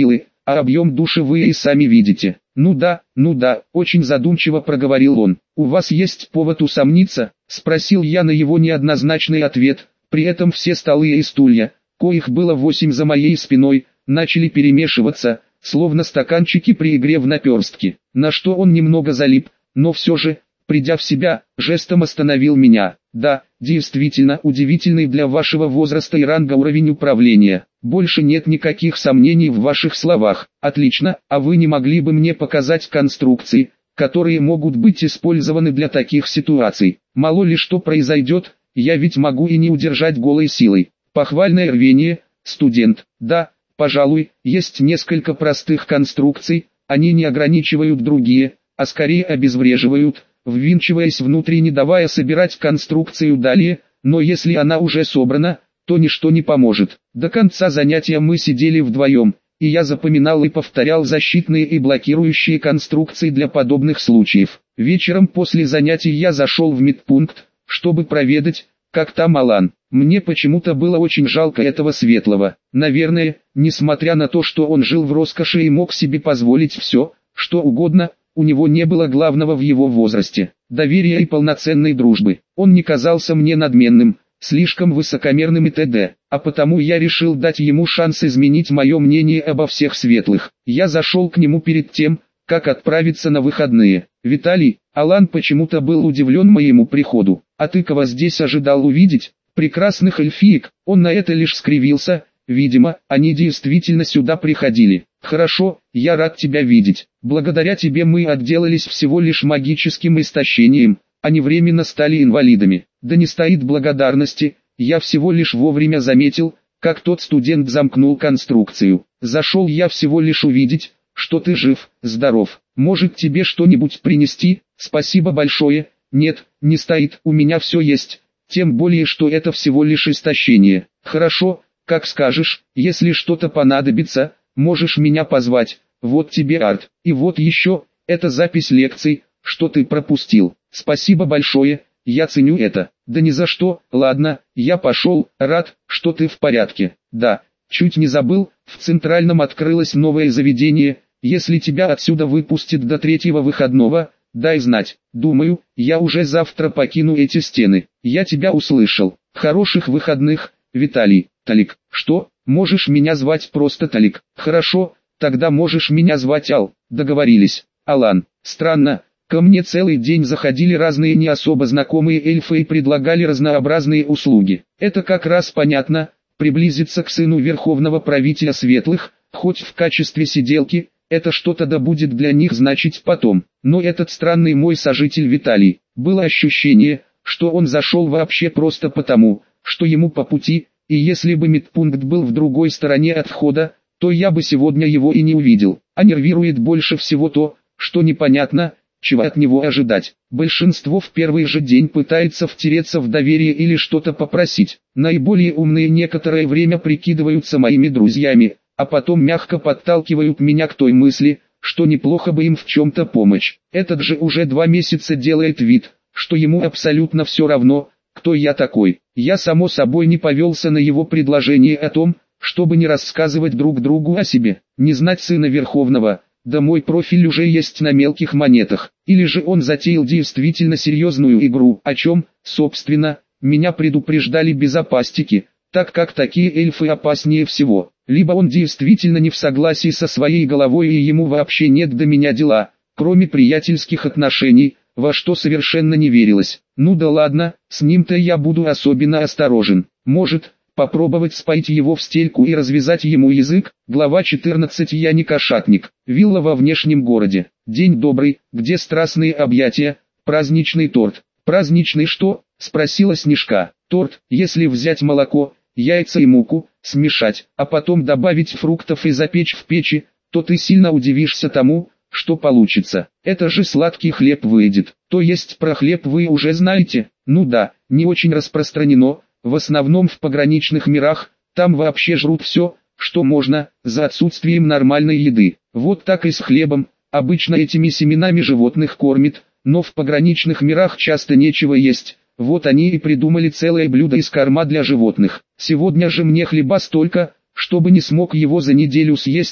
а объем души вы и сами видите. Ну да, ну да, очень задумчиво проговорил он. У вас есть повод усомниться? Спросил я на его неоднозначный ответ. При этом все столы и стулья, коих было восемь за моей спиной, начали перемешиваться, словно стаканчики при игре в наперстки. На что он немного залип, но все же, придя в себя, жестом остановил меня. Да, действительно удивительный для вашего возраста и ранга уровень управления. Больше нет никаких сомнений в ваших словах. Отлично, а вы не могли бы мне показать конструкции, которые могут быть использованы для таких ситуаций? Мало ли что произойдет, я ведь могу и не удержать голой силой. Похвальное рвение, студент. Да, пожалуй, есть несколько простых конструкций, они не ограничивают другие, а скорее обезвреживают, ввинчиваясь внутрь, не давая собирать конструкцию далее, но если она уже собрана, то ничто не поможет. До конца занятия мы сидели вдвоем, и я запоминал и повторял защитные и блокирующие конструкции для подобных случаев. Вечером после занятий я зашел в медпункт, чтобы проведать, как там Алан. Мне почему-то было очень жалко этого Светлого. Наверное, несмотря на то, что он жил в роскоши и мог себе позволить все, что угодно, у него не было главного в его возрасте – доверия и полноценной дружбы. Он не казался мне надменным, слишком высокомерным и т.д., а потому я решил дать ему шанс изменить мое мнение обо всех Светлых. Я зашел к нему перед тем, как отправиться на выходные. «Виталий», Алан почему-то был удивлен моему приходу. «А ты кого здесь ожидал увидеть?» «Прекрасных эльфиек». Он на это лишь скривился. Видимо, они действительно сюда приходили. «Хорошо, я рад тебя видеть. Благодаря тебе мы отделались всего лишь магическим истощением, а не временно стали инвалидами». «Да не стоит благодарности, я всего лишь вовремя заметил, как тот студент замкнул конструкцию. Зашел я всего лишь увидеть, что ты жив, здоров. Может тебе что-нибудь принести?» «Спасибо большое». «Нет, не стоит, у меня все есть, тем более что это всего лишь истощение». «Хорошо, как скажешь, если что-то понадобится, можешь меня позвать. Вот тебе арт. И вот еще, это запись лекций, что ты пропустил. Спасибо большое, я ценю это». «Да ни за что, ладно, я пошел, рад, что ты в порядке». «Да, чуть не забыл, в Центральном открылось новое заведение, если тебя отсюда выпустят до третьего выходного, дай знать. Думаю, я уже завтра покину эти стены». «Я тебя услышал. Хороших выходных, Виталий». «Талик, что? Можешь меня звать просто Талик?» «Хорошо, тогда можешь меня звать Ал». «Договорились». «Алан». Странно, ко мне целый день заходили разные не особо знакомые эльфы и предлагали разнообразные услуги. Это как раз понятно, приблизиться к сыну верховного правителя Светлых, хоть в качестве сиделки, это что-то да будет для них значить потом. Но этот странный мой сожитель Виталий, было ощущение, что он зашел вообще просто потому, что ему по пути. И если бы медпункт был в другой стороне от входа, то я бы сегодня его и не увидел. А нервирует больше всего то, что непонятно, чего от него ожидать. Большинство в первый же день пытается втереться в доверие или что-то попросить. Наиболее умные некоторое время прикидываются моими друзьями, а потом мягко подталкивают меня к той мысли, что неплохо бы им в чем-то помочь. Этот же уже два месяца делает вид, что ему абсолютно все равно, кто я такой. Я само собой не повелся на его предложение о том, чтобы не рассказывать друг другу о себе, не знать сына Верховного, да мой профиль уже есть на мелких монетах. Или же он затеял действительно серьезную игру, о чем, собственно, меня предупреждали безопасники, так как такие эльфы опаснее всего. Либо он действительно не в согласии со своей головой и ему вообще нет до меня дела, кроме приятельских отношений, во что совершенно не верилось. Ну да ладно, с ним-то я буду особенно осторожен. Может, попробовать споить его в стельку и развязать ему язык? Глава четырнадцать. Я не кошатник. Вилла во внешнем городе. День добрый, где страстные объятия, праздничный торт. «Праздничный что?» – спросила Снежка. «Торт, если взять молоко, яйца и муку, смешать, а потом добавить фруктов и запечь в печи, то ты сильно удивишься тому, что получится. Это же сладкий хлеб выйдет. То есть про хлеб вы уже знаете?» «Ну да, не очень распространено, в основном в пограничных мирах, там вообще жрут все, что можно, за отсутствием нормальной еды. Вот так и с хлебом, обычно этими семенами животных кормят, но в пограничных мирах часто нечего есть». Вот они и придумали целое блюдо из корма для животных. Сегодня же мне хлеба столько, чтобы не смог его за неделю съесть,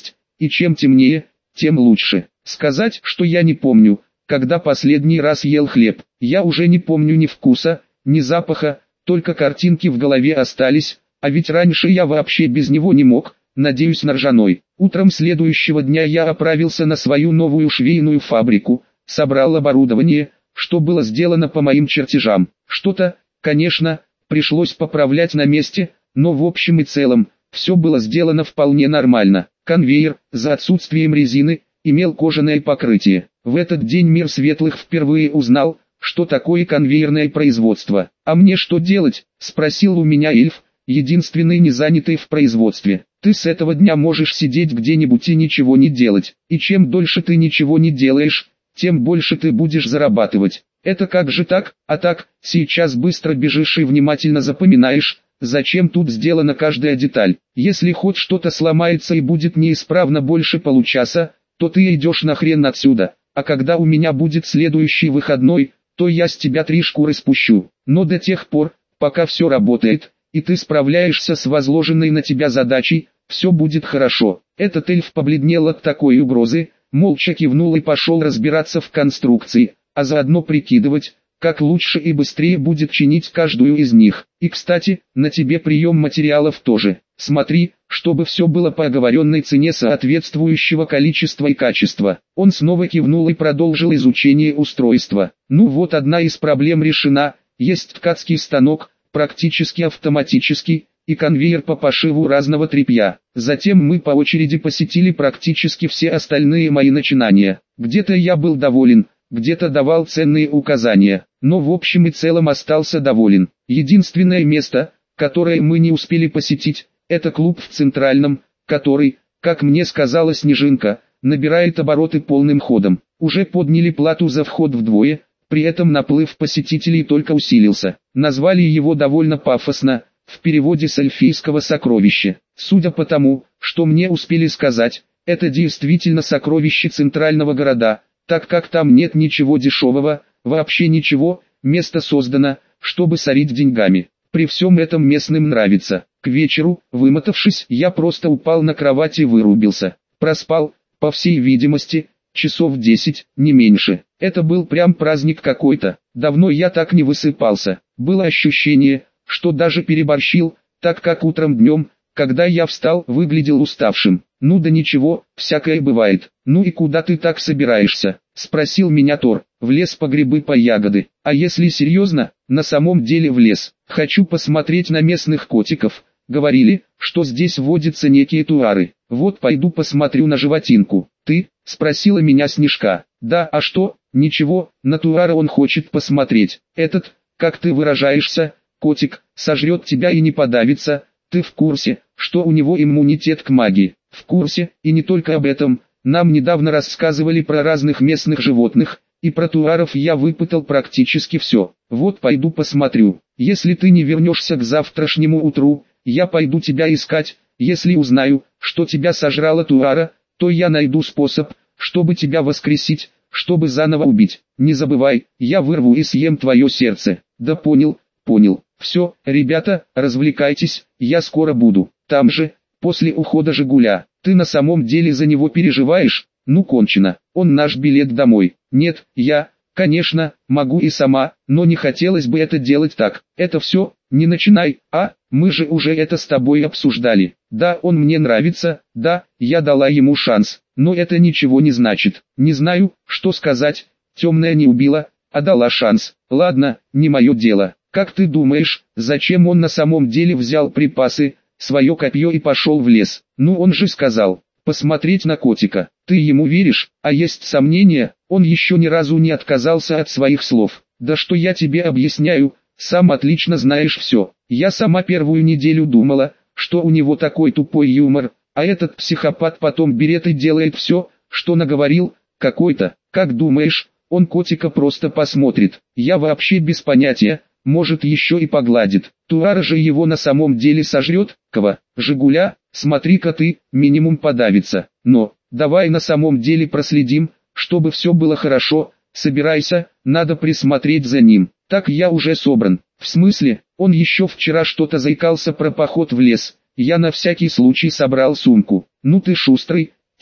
и чем темнее, тем лучше. Сказать, что я не помню, когда последний раз ел хлеб, я уже не помню ни вкуса, ни запаха, только картинки в голове остались, а ведь раньше я вообще без него не мог, надеюсь на ржаной. Утром следующего дня я отправился на свою новую швейную фабрику, собрал оборудование, что было сделано по моим чертежам. Что-то, конечно, пришлось поправлять на месте, но в общем и целом, все было сделано вполне нормально. Конвейер, за отсутствием резины, имел кожаное покрытие. В этот день мир светлых впервые узнал, что такое конвейерное производство. «А мне что делать?» – спросил у меня эльф, единственный не занятый в производстве. «Ты с этого дня можешь сидеть где-нибудь и ничего не делать. И чем дольше ты ничего не делаешь, тем больше ты будешь зарабатывать». «Это как же так?» «А так, сейчас быстро бежишь и внимательно запоминаешь, зачем тут сделана каждая деталь. Если хоть что-то сломается и будет неисправно больше получаса, то ты идешь нахрен отсюда. А когда у меня будет следующий выходной, то я с тебя три шкуры спущу. Но до тех пор, пока все работает, и ты справляешься с возложенной на тебя задачей, все будет хорошо». Этот эльф побледнел от такой угрозы, молча кивнул и пошел разбираться в конструкции, а заодно прикидывать, как лучше и быстрее будет чинить каждую из них. «И кстати, на тебе прием материалов тоже. Смотри, чтобы все было по оговоренной цене соответствующего количества и качества». Он снова кивнул и продолжил изучение устройства. «Ну вот одна из проблем решена, есть ткацкий станок, практически автоматический, и конвейер по пошиву разного тряпья». Затем мы по очереди посетили практически все остальные мои начинания. Где-то я был доволен, где-то давал ценные указания, но в общем и целом остался доволен. Единственное место, которое мы не успели посетить, это клуб в Центральном, который, как мне сказала Снежинка, набирает обороты полным ходом. Уже подняли плату за вход вдвое, при этом наплыв посетителей только усилился. Назвали его довольно пафосно, в переводе с эльфийского «сокровище». Судя по тому, что мне успели сказать, это действительно сокровище центрального города, так как там нет ничего дешевого, вообще ничего, место создано, чтобы сорить деньгами. При всем этом местным нравится. К вечеру, вымотавшись, я просто упал на кровать и вырубился. Проспал, по всей видимости, часов десять, не меньше. Это был прям праздник какой-то. Давно я так не высыпался. Было ощущение, что даже переборщил, так как утром днем, когда я встал, выглядел уставшим. «Ну да ничего, всякое бывает». «Ну и куда ты так собираешься?» – спросил меня Тор. «В лес по грибы, по ягоды». «А если серьезно, на самом деле в лес. Хочу посмотреть на местных котиков. Говорили, что здесь водятся некие туары. Вот пойду посмотрю на животинку». «Ты?» – спросила меня Снежка. «Да, а что? Ничего, на туара он хочет посмотреть. Этот, как ты выражаешься, котик, сожрет тебя и не подавится. Ты в курсе, что у него иммунитет к магии?» «В курсе, и не только об этом. Нам недавно рассказывали про разных местных животных, и про туаров я выпытал практически все. Вот пойду посмотрю. Если ты не вернешься к завтрашнему утру, я пойду тебя искать. Если узнаю, что тебя сожрала туара, то я найду способ, чтобы тебя воскресить, чтобы заново убить. Не забывай, я вырву и съем твое сердце». «Да понял, понял. Все, ребята, развлекайтесь, я скоро буду. Там же». После ухода Жигуля, «Ты на самом деле за него переживаешь?» «Ну кончено, он наш билет домой». «Нет, я, конечно, могу и сама, но не хотелось бы это делать так». «Это все, не начинай, а, мы же уже это с тобой обсуждали». «Да, он мне нравится, да, я дала ему шанс, но это ничего не значит». «Не знаю, что сказать, темная не убила, а дала шанс». «Ладно, не мое дело». «Как ты думаешь, зачем он на самом деле взял припасы, свое копье и пошел в лес?» «Ну он же сказал, посмотреть на котика». «Ты ему веришь?» «А есть сомнения?» «Он еще ни разу не отказался от своих слов». «Да что я тебе объясняю, сам отлично знаешь все. Я сама первую неделю думала, что у него такой тупой юмор, а этот психопат потом берет и делает все, что наговорил, какой-то. Как думаешь, он котика просто посмотрит?» «Я вообще без понятия. Может еще и погладит. Туара же его на самом деле сожрет, кого? Жигуля, смотри-ка ты, минимум подавится. Но, давай на самом деле проследим, чтобы все было хорошо, собирайся, надо присмотреть за ним». «Так я уже собран». «В смысле?» «Он еще вчера что-то заикался про поход в лес. Я на всякий случай собрал сумку». «Ну ты шустрый,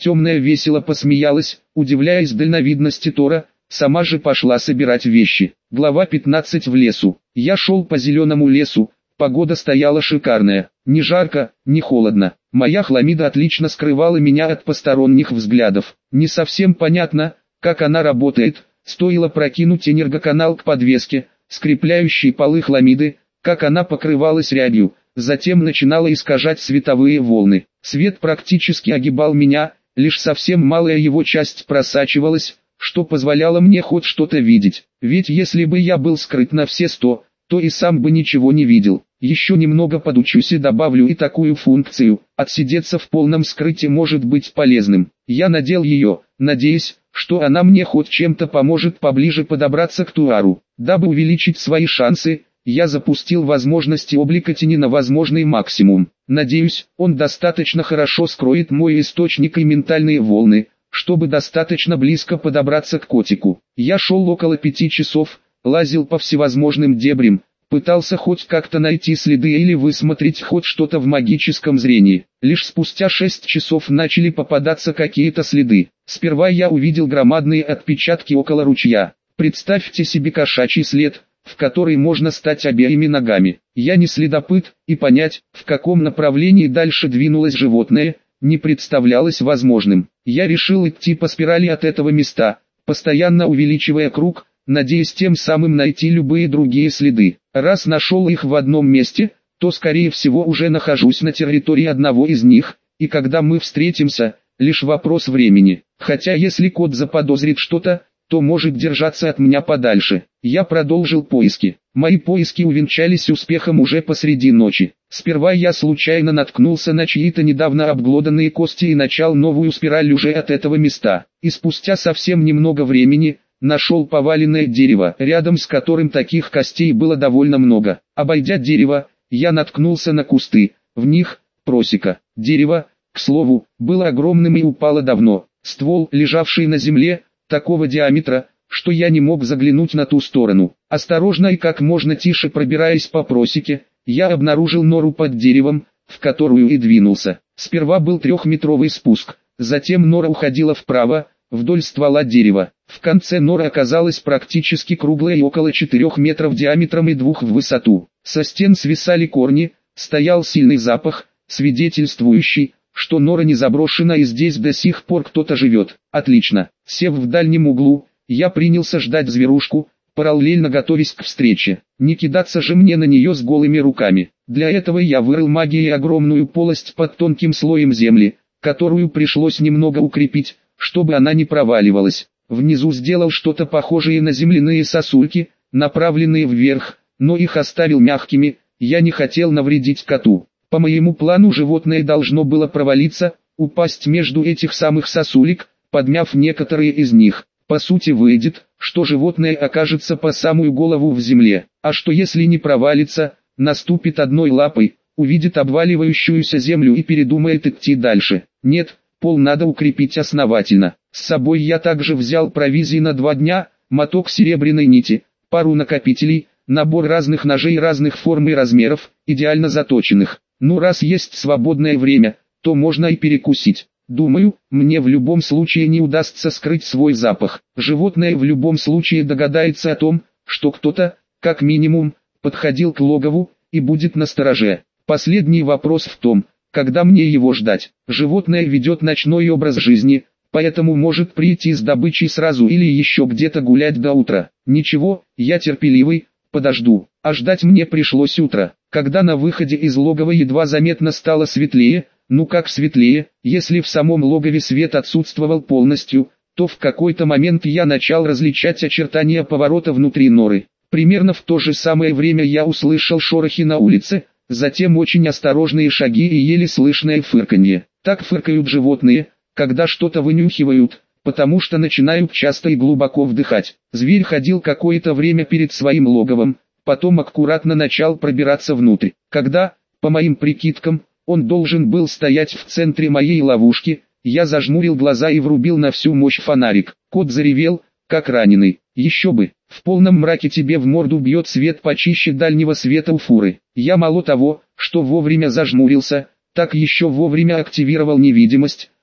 Темная весело посмеялась, удивляясь дальновидности Тора, сама же пошла собирать вещи. Глава пятнадцать. В лесу. Я шел по зеленому лесу, погода стояла шикарная, не жарко, не холодно. Моя хламида отлично скрывала меня от посторонних взглядов. Не совсем понятно, как она работает, стоило прокинуть энергоканал к подвеске, скрепляющей полы хламиды, как она покрывалась рябью, затем начинала искажать световые волны. Свет практически огибал меня, лишь совсем малая его часть просачивалась, что позволяло мне хоть что-то видеть. Ведь если бы я был скрыт на все сто, то и сам бы ничего не видел. Еще немного подучусь и добавлю и такую функцию. Отсидеться в полном скрытии может быть полезным. Я надел ее, надеясь, что она мне хоть чем-то поможет поближе подобраться к Туару. Дабы увеличить свои шансы, я запустил возможности облика тени на возможный максимум. Надеюсь, он достаточно хорошо скроет мой источник и ментальные волны, чтобы достаточно близко подобраться к котику. Я шел около пяти часов, лазил по всевозможным дебрям, пытался хоть как-то найти следы или высмотреть хоть что-то в магическом зрении. Лишь спустя шесть часов начали попадаться какие-то следы. Сперва я увидел громадные отпечатки около ручья. Представьте себе кошачий след, в который можно стать обеими ногами. Я не следопыт, и понять, в каком направлении дальше двинулось животное, не представлялось возможным. Я решил идти по спирали от этого места, постоянно увеличивая круг, надеясь тем самым найти любые другие следы. Раз нашел их в одном месте, то скорее всего уже нахожусь на территории одного из них, и когда мы встретимся, лишь вопрос времени. Хотя если кот заподозрит что-то, то может держаться от меня подальше. Я продолжил поиски. Мои поиски увенчались успехом уже посреди ночи. Сперва я случайно наткнулся на чьи-то недавно обглоданные кости и начал новую спираль уже от этого места. И спустя совсем немного времени, нашел поваленное дерево, рядом с которым таких костей было довольно много. Обойдя дерево, я наткнулся на кусты, в них просека. Дерево, к слову, было огромным и упало давно. Ствол, лежавший на земле, такого диаметра, что я не мог заглянуть на ту сторону. Осторожно и как можно тише пробираясь по просеке, я обнаружил нору под деревом, в которую и двинулся. Сперва был трехметровый спуск, затем нора уходила вправо, вдоль ствола дерева. В конце нора оказалась практически круглая и около четырёх метров диаметром и двух в высоту. Со стен свисали корни, стоял сильный запах, свидетельствующий, что нора не заброшена и здесь до сих пор кто-то живет. Отлично. Сев в дальнем углу, я принялся ждать зверушку, параллельно готовясь к встрече. Не кидаться же мне на нее с голыми руками. Для этого я вырыл магией огромную полость под тонким слоем земли, которую пришлось немного укрепить, чтобы она не проваливалась. Внизу сделал что-то похожее на земляные сосульки, направленные вверх, но их оставил мягкими, я не хотел навредить коту. По моему плану животное должно было провалиться, упасть между этих самых сосулек, подмяв некоторые из них. По сути выйдет, что животное окажется по самую голову в земле, а что если не провалится, наступит одной лапой, увидит обваливающуюся землю и передумает идти дальше. Нет, пол надо укрепить основательно. С собой я также взял провизии на два дня, моток серебряной нити, пару накопителей, набор разных ножей разных форм и размеров, идеально заточенных. Ну раз есть свободное время, то можно и перекусить. Думаю, мне в любом случае не удастся скрыть свой запах. Животное в любом случае догадается о том, что кто-то, как минимум, подходил к логову, и будет настороже. Последний вопрос в том, когда мне его ждать. Животное ведет ночной образ жизни, поэтому может прийти с добычей сразу или еще где-то гулять до утра. Ничего, я терпеливый, подожду. А ждать мне пришлось утро, когда на выходе из логова едва заметно стало светлее. Ну как светлее, если в самом логове свет отсутствовал полностью, то в какой-то момент я начал различать очертания поворота внутри норы. Примерно в то же самое время я услышал шорохи на улице, затем очень осторожные шаги и еле слышное фырканье. Так фыркают животные, когда что-то вынюхивают, потому что начинают часто и глубоко вдыхать. Зверь ходил какое-то время перед своим логовом, потом аккуратно начал пробираться внутрь. Когда, по моим прикидкам, он должен был стоять в центре моей ловушки, я зажмурил глаза и врубил на всю мощь фонарик. Кот заревел, как раненый. Еще бы, в полном мраке тебе в морду бьет свет почище дальнего света у фуры. Я мало того, что вовремя зажмурился, так еще вовремя активировал невидимость,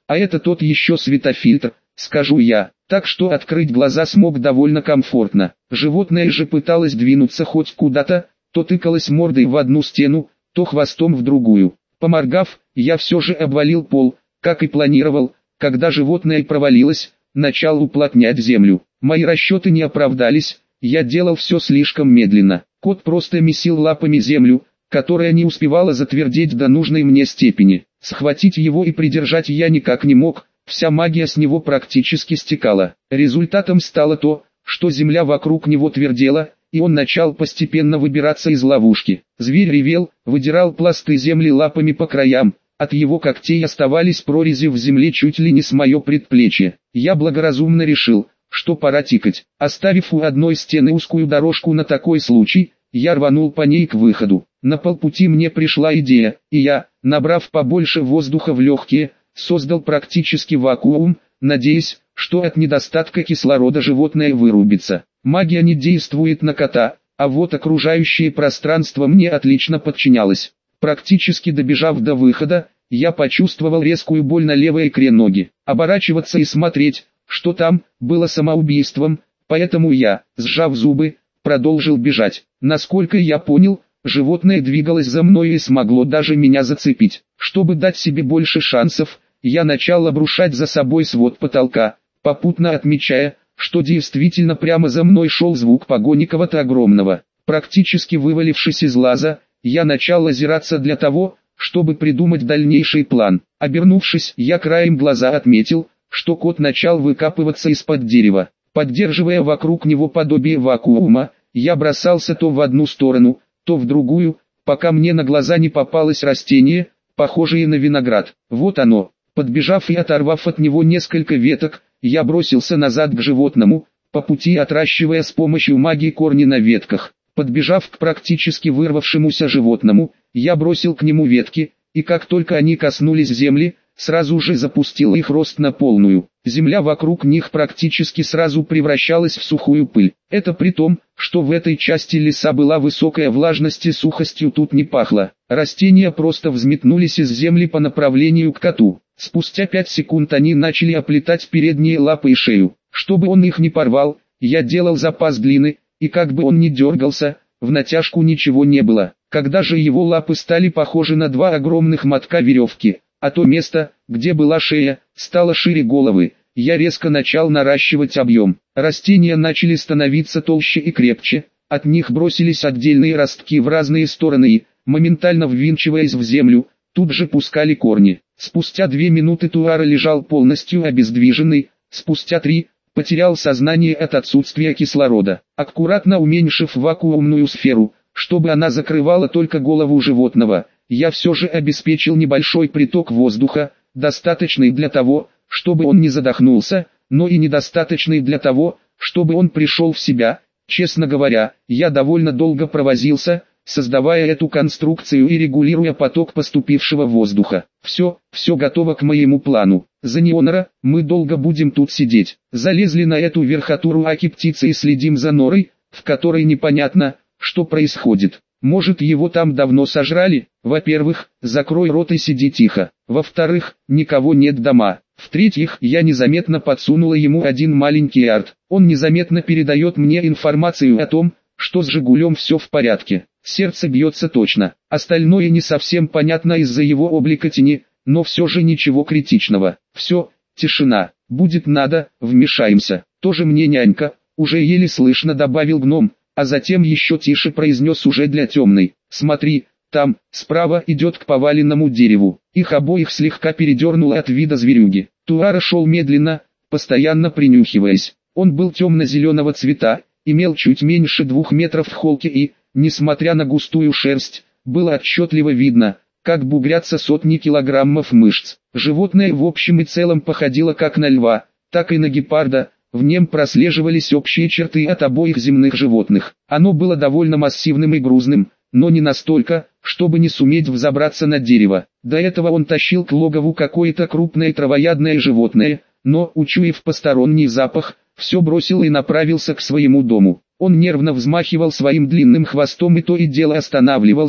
А это тот еще светофильтр, скажу я. Так что открыть глаза смог довольно комфортно. Животное же пыталось двинуться хоть куда-то, то тыкалось мордой в одну стену, то хвостом в другую. Поморгав, я все же обвалил пол, как и планировал. Когда животное провалилось, начал уплотнять землю. Мои расчеты не оправдались, я делал все слишком медленно. Кот просто месил лапами землю, которая не успевала затвердеть до нужной мне степени. Схватить его и придержать я никак не мог, вся магия с него практически стекала. Результатом стало то, что земля вокруг него твердела, и он начал постепенно выбираться из ловушки. Зверь ревел, выдирал пласты земли лапами по краям, от его когтей оставались прорези в земле чуть ли не с мое предплечье. Я благоразумно решил, что пора тикать. Оставив у одной стены узкую дорожку на такой случай, я рванул по ней к выходу. На полпути мне пришла идея, и я, набрав побольше воздуха в легкие, создал практически вакуум, надеясь, что от недостатка кислорода животное вырубится. Магия не действует на кота, а вот окружающее пространство мне отлично подчинялось. Практически добежав до выхода, я почувствовал резкую боль на левой икре ноги. Оборачиваться и смотреть, что там, было самоубийством, поэтому я, сжав зубы, продолжил бежать. Насколько я понял, животное двигалось за мной и смогло даже меня зацепить. Чтобы дать себе больше шансов, я начал обрушать за собой свод потолка, попутно отмечая, что действительно прямо за мной шел звук погони кого-то огромного. Практически вывалившись из лаза, я начал озираться для того, чтобы придумать дальнейший план. Обернувшись, я краем глаза отметил, что кот начал выкапываться из-под дерева. Поддерживая вокруг него подобие вакуума, я бросался то в одну сторону, то в другую, пока мне на глаза не попалось растение, похожее на виноград. Вот оно. Подбежав и оторвав от него несколько веток, я бросился назад к животному, по пути отращивая с помощью магии корни на ветках. Подбежав к практически вырвавшемуся животному, я бросил к нему ветки, и как только они коснулись земли, сразу же запустил их рост на полную. Земля вокруг них практически сразу превращалась в сухую пыль. Это при том, что в этой части леса была высокая влажность и сухостью тут не пахло. Растения просто взметнулись из земли по направлению к коту. Спустя пять секунд они начали оплетать передние лапы и шею. Чтобы он их не порвал, я делал запас длины, и как бы он ни дергался, в натяжку ничего не было. Когда же его лапы стали похожи на два огромных мотка веревки, а то место, где была шея, стало шире головы, я резко начал наращивать объем. Растения начали становиться толще и крепче, от них бросились отдельные ростки в разные стороны и, моментально ввинчиваясь в землю, тут же пускали корни. Спустя две минуты Туара лежал полностью обездвиженный, спустя три, потерял сознание от отсутствия кислорода. Аккуратно уменьшив вакуумную сферу, чтобы она закрывала только голову животного, я все же обеспечил небольшой приток воздуха, достаточный для того, чтобы он не задохнулся, но и недостаточный для того, чтобы он пришел в себя. Честно говоря, я довольно долго провозился, создавая эту конструкцию и регулируя поток поступившего воздуха. Все, все готово к моему плану. За Нионора, мы долго будем тут сидеть. Залезли на эту верхотуру аки-птицы и следим за норой, в которой непонятно, что происходит. Может, его там давно сожрали? Во-первых, закрой рот и сиди тихо. Во-вторых, никого нет дома. В-третьих, я незаметно подсунула ему один маленький арт. Он незаметно передает мне информацию о том, что с Жигулем все в порядке. Сердце бьется точно. Остальное не совсем понятно из-за его облика тени, но все же ничего критичного. Все, тишина. Будет надо, вмешаемся. Тоже мне нянька, уже еле слышно добавил гном, а затем еще тише произнес уже для темной. Смотри, там, справа идет к поваленному дереву. Их обоих слегка передернуло от вида зверюги. Туара шел медленно, постоянно принюхиваясь. Он был темно-зеленого цвета, имел чуть меньше двух метров в холке и, несмотря на густую шерсть, было отчетливо видно, как бугрятся сотни килограммов мышц. Животное в общем и целом походило как на льва, так и на гепарда. В нем прослеживались общие черты от обоих земных животных. Оно было довольно массивным и грузным, но не настолько, чтобы не суметь взобраться на дерево. До этого он тащил к логову какое-то крупное травоядное животное, но, учуяв посторонний запах, все бросил и направился к своему дому. Он нервно взмахивал своим длинным хвостом и то и дело останавливался,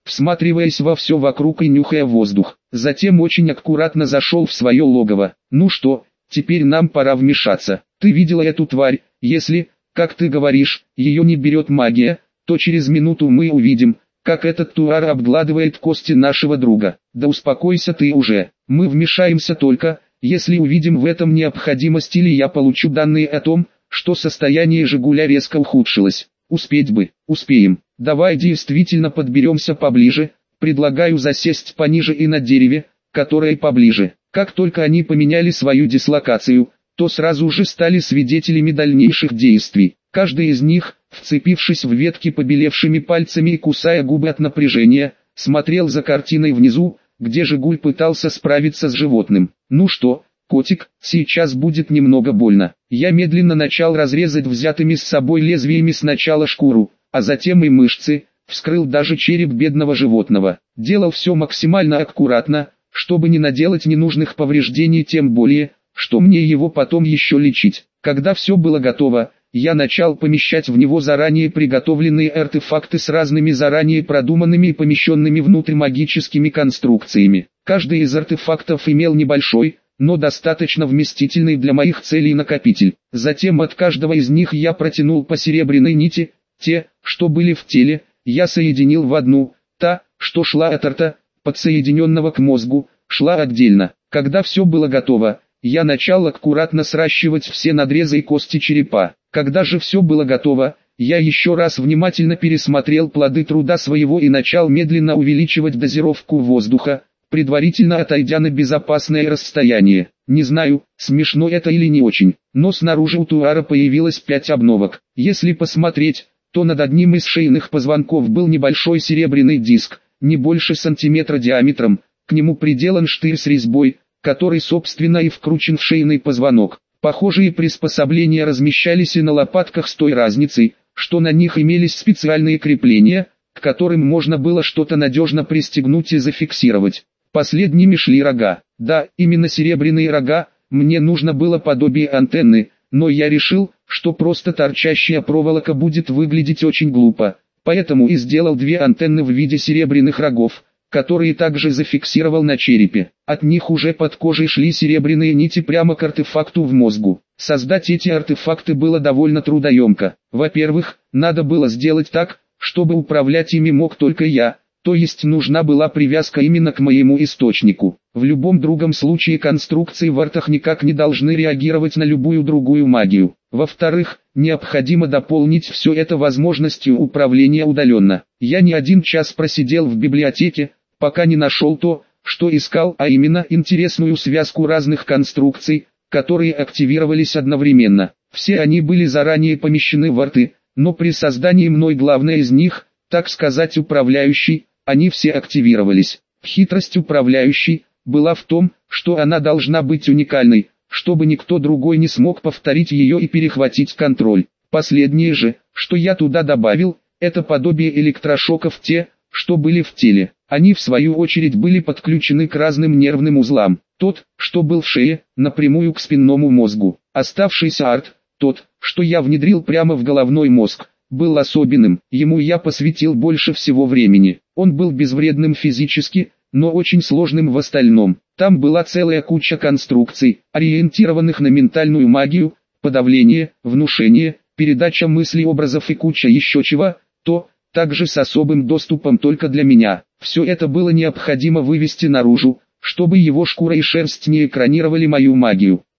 всматриваясь во все вокруг и нюхая воздух. Затем очень аккуратно зашел в свое логово. «Ну что, теперь нам пора вмешаться. Ты видела эту тварь? Если, как ты говоришь, ее не берет магия, то через минуту мы увидим, как этот туар обгладывает кости нашего друга. Да успокойся ты уже. Мы вмешаемся только, если увидим в этом необходимость или я получу данные о том, что состояние Жигуля резко ухудшилось. Успеть бы, успеем. Давай действительно подберемся поближе, предлагаю засесть пониже и на дереве, которое поближе». Как только они поменяли свою дислокацию, то сразу же стали свидетелями дальнейших действий. Каждый из них, вцепившись в ветки побелевшими пальцами и кусая губы от напряжения, смотрел за картиной внизу, где Жигуль пытался справиться с животным. «Ну что, котик, сейчас будет немного больно». Я медленно начал разрезать взятыми с собой лезвиями сначала шкуру, а затем и мышцы, вскрыл даже череп бедного животного. Делал все максимально аккуратно, чтобы не наделать ненужных повреждений, тем более, что мне его потом еще лечить. Когда все было готово, я начал помещать в него заранее приготовленные артефакты с разными заранее продуманными и помещенными внутрь магическими конструкциями. Каждый из артефактов имел небольшой, но достаточно вместительный для моих целей накопитель. Затем от каждого из них я протянул по серебряной нити. Те, что были в теле, я соединил в одну, та, что шла от рта, подсоединенного к мозгу, шла отдельно. Когда все было готово, я начал аккуратно сращивать все надрезы и кости черепа. Когда же все было готово, я еще раз внимательно пересмотрел плоды труда своего и начал медленно увеличивать дозировку воздуха, предварительно отойдя на безопасное расстояние. Не знаю, смешно это или не очень, но снаружи у туара появилось пять обновок. Если посмотреть, то над одним из шейных позвонков был небольшой серебряный диск, не больше сантиметра диаметром, к нему приделан штырь с резьбой, который собственно и вкручен в шейный позвонок. Похожие приспособления размещались и на лопатках с той разницей, что на них имелись специальные крепления, к которым можно было что-то надежно пристегнуть и зафиксировать. Последними шли рога. Да, именно серебряные рога, мне нужно было подобие антенны, но я решил, что просто торчащая проволока будет выглядеть очень глупо, поэтому и сделал две антенны в виде серебряных рогов, которые также зафиксировал на черепе. От них уже под кожей шли серебряные нити прямо к артефакту в мозгу. Создать эти артефакты было довольно трудоемко. Во-первых, надо было сделать так, чтобы управлять ими мог только я, то есть нужна была привязка именно к моему источнику. В любом другом случае конструкции в артах никак не должны реагировать на любую другую магию. Во-вторых, необходимо дополнить все это возможностью управления удаленно. Я не один час просидел в библиотеке, пока не нашел то, что искал, а именно интересную связку разных конструкций, которые активировались одновременно. Все они были заранее помещены в арты, но при создании мной главной из них, так сказать управляющей, они все активировались. Хитрость управляющей была в том, что она должна быть уникальной, чтобы никто другой не смог повторить ее и перехватить контроль. Последнее же, что я туда добавил, это подобие электрошоков те, что были в теле. Они в свою очередь были подключены к разным нервным узлам. Тот, что был в шее, напрямую к спинному мозгу. Оставшийся арт, тот, что я внедрил прямо в головной мозг, был особенным, ему я посвятил больше всего времени. Он был безвредным физически, но очень сложным в остальном. Там была целая куча конструкций, ориентированных на ментальную магию, подавление, внушение, передача мыслей, образов и куча еще чего, то, также с особым доступом только для меня. Все это было необходимо вывести наружу, чтобы его шкура и шерсть не экранировали мою магию.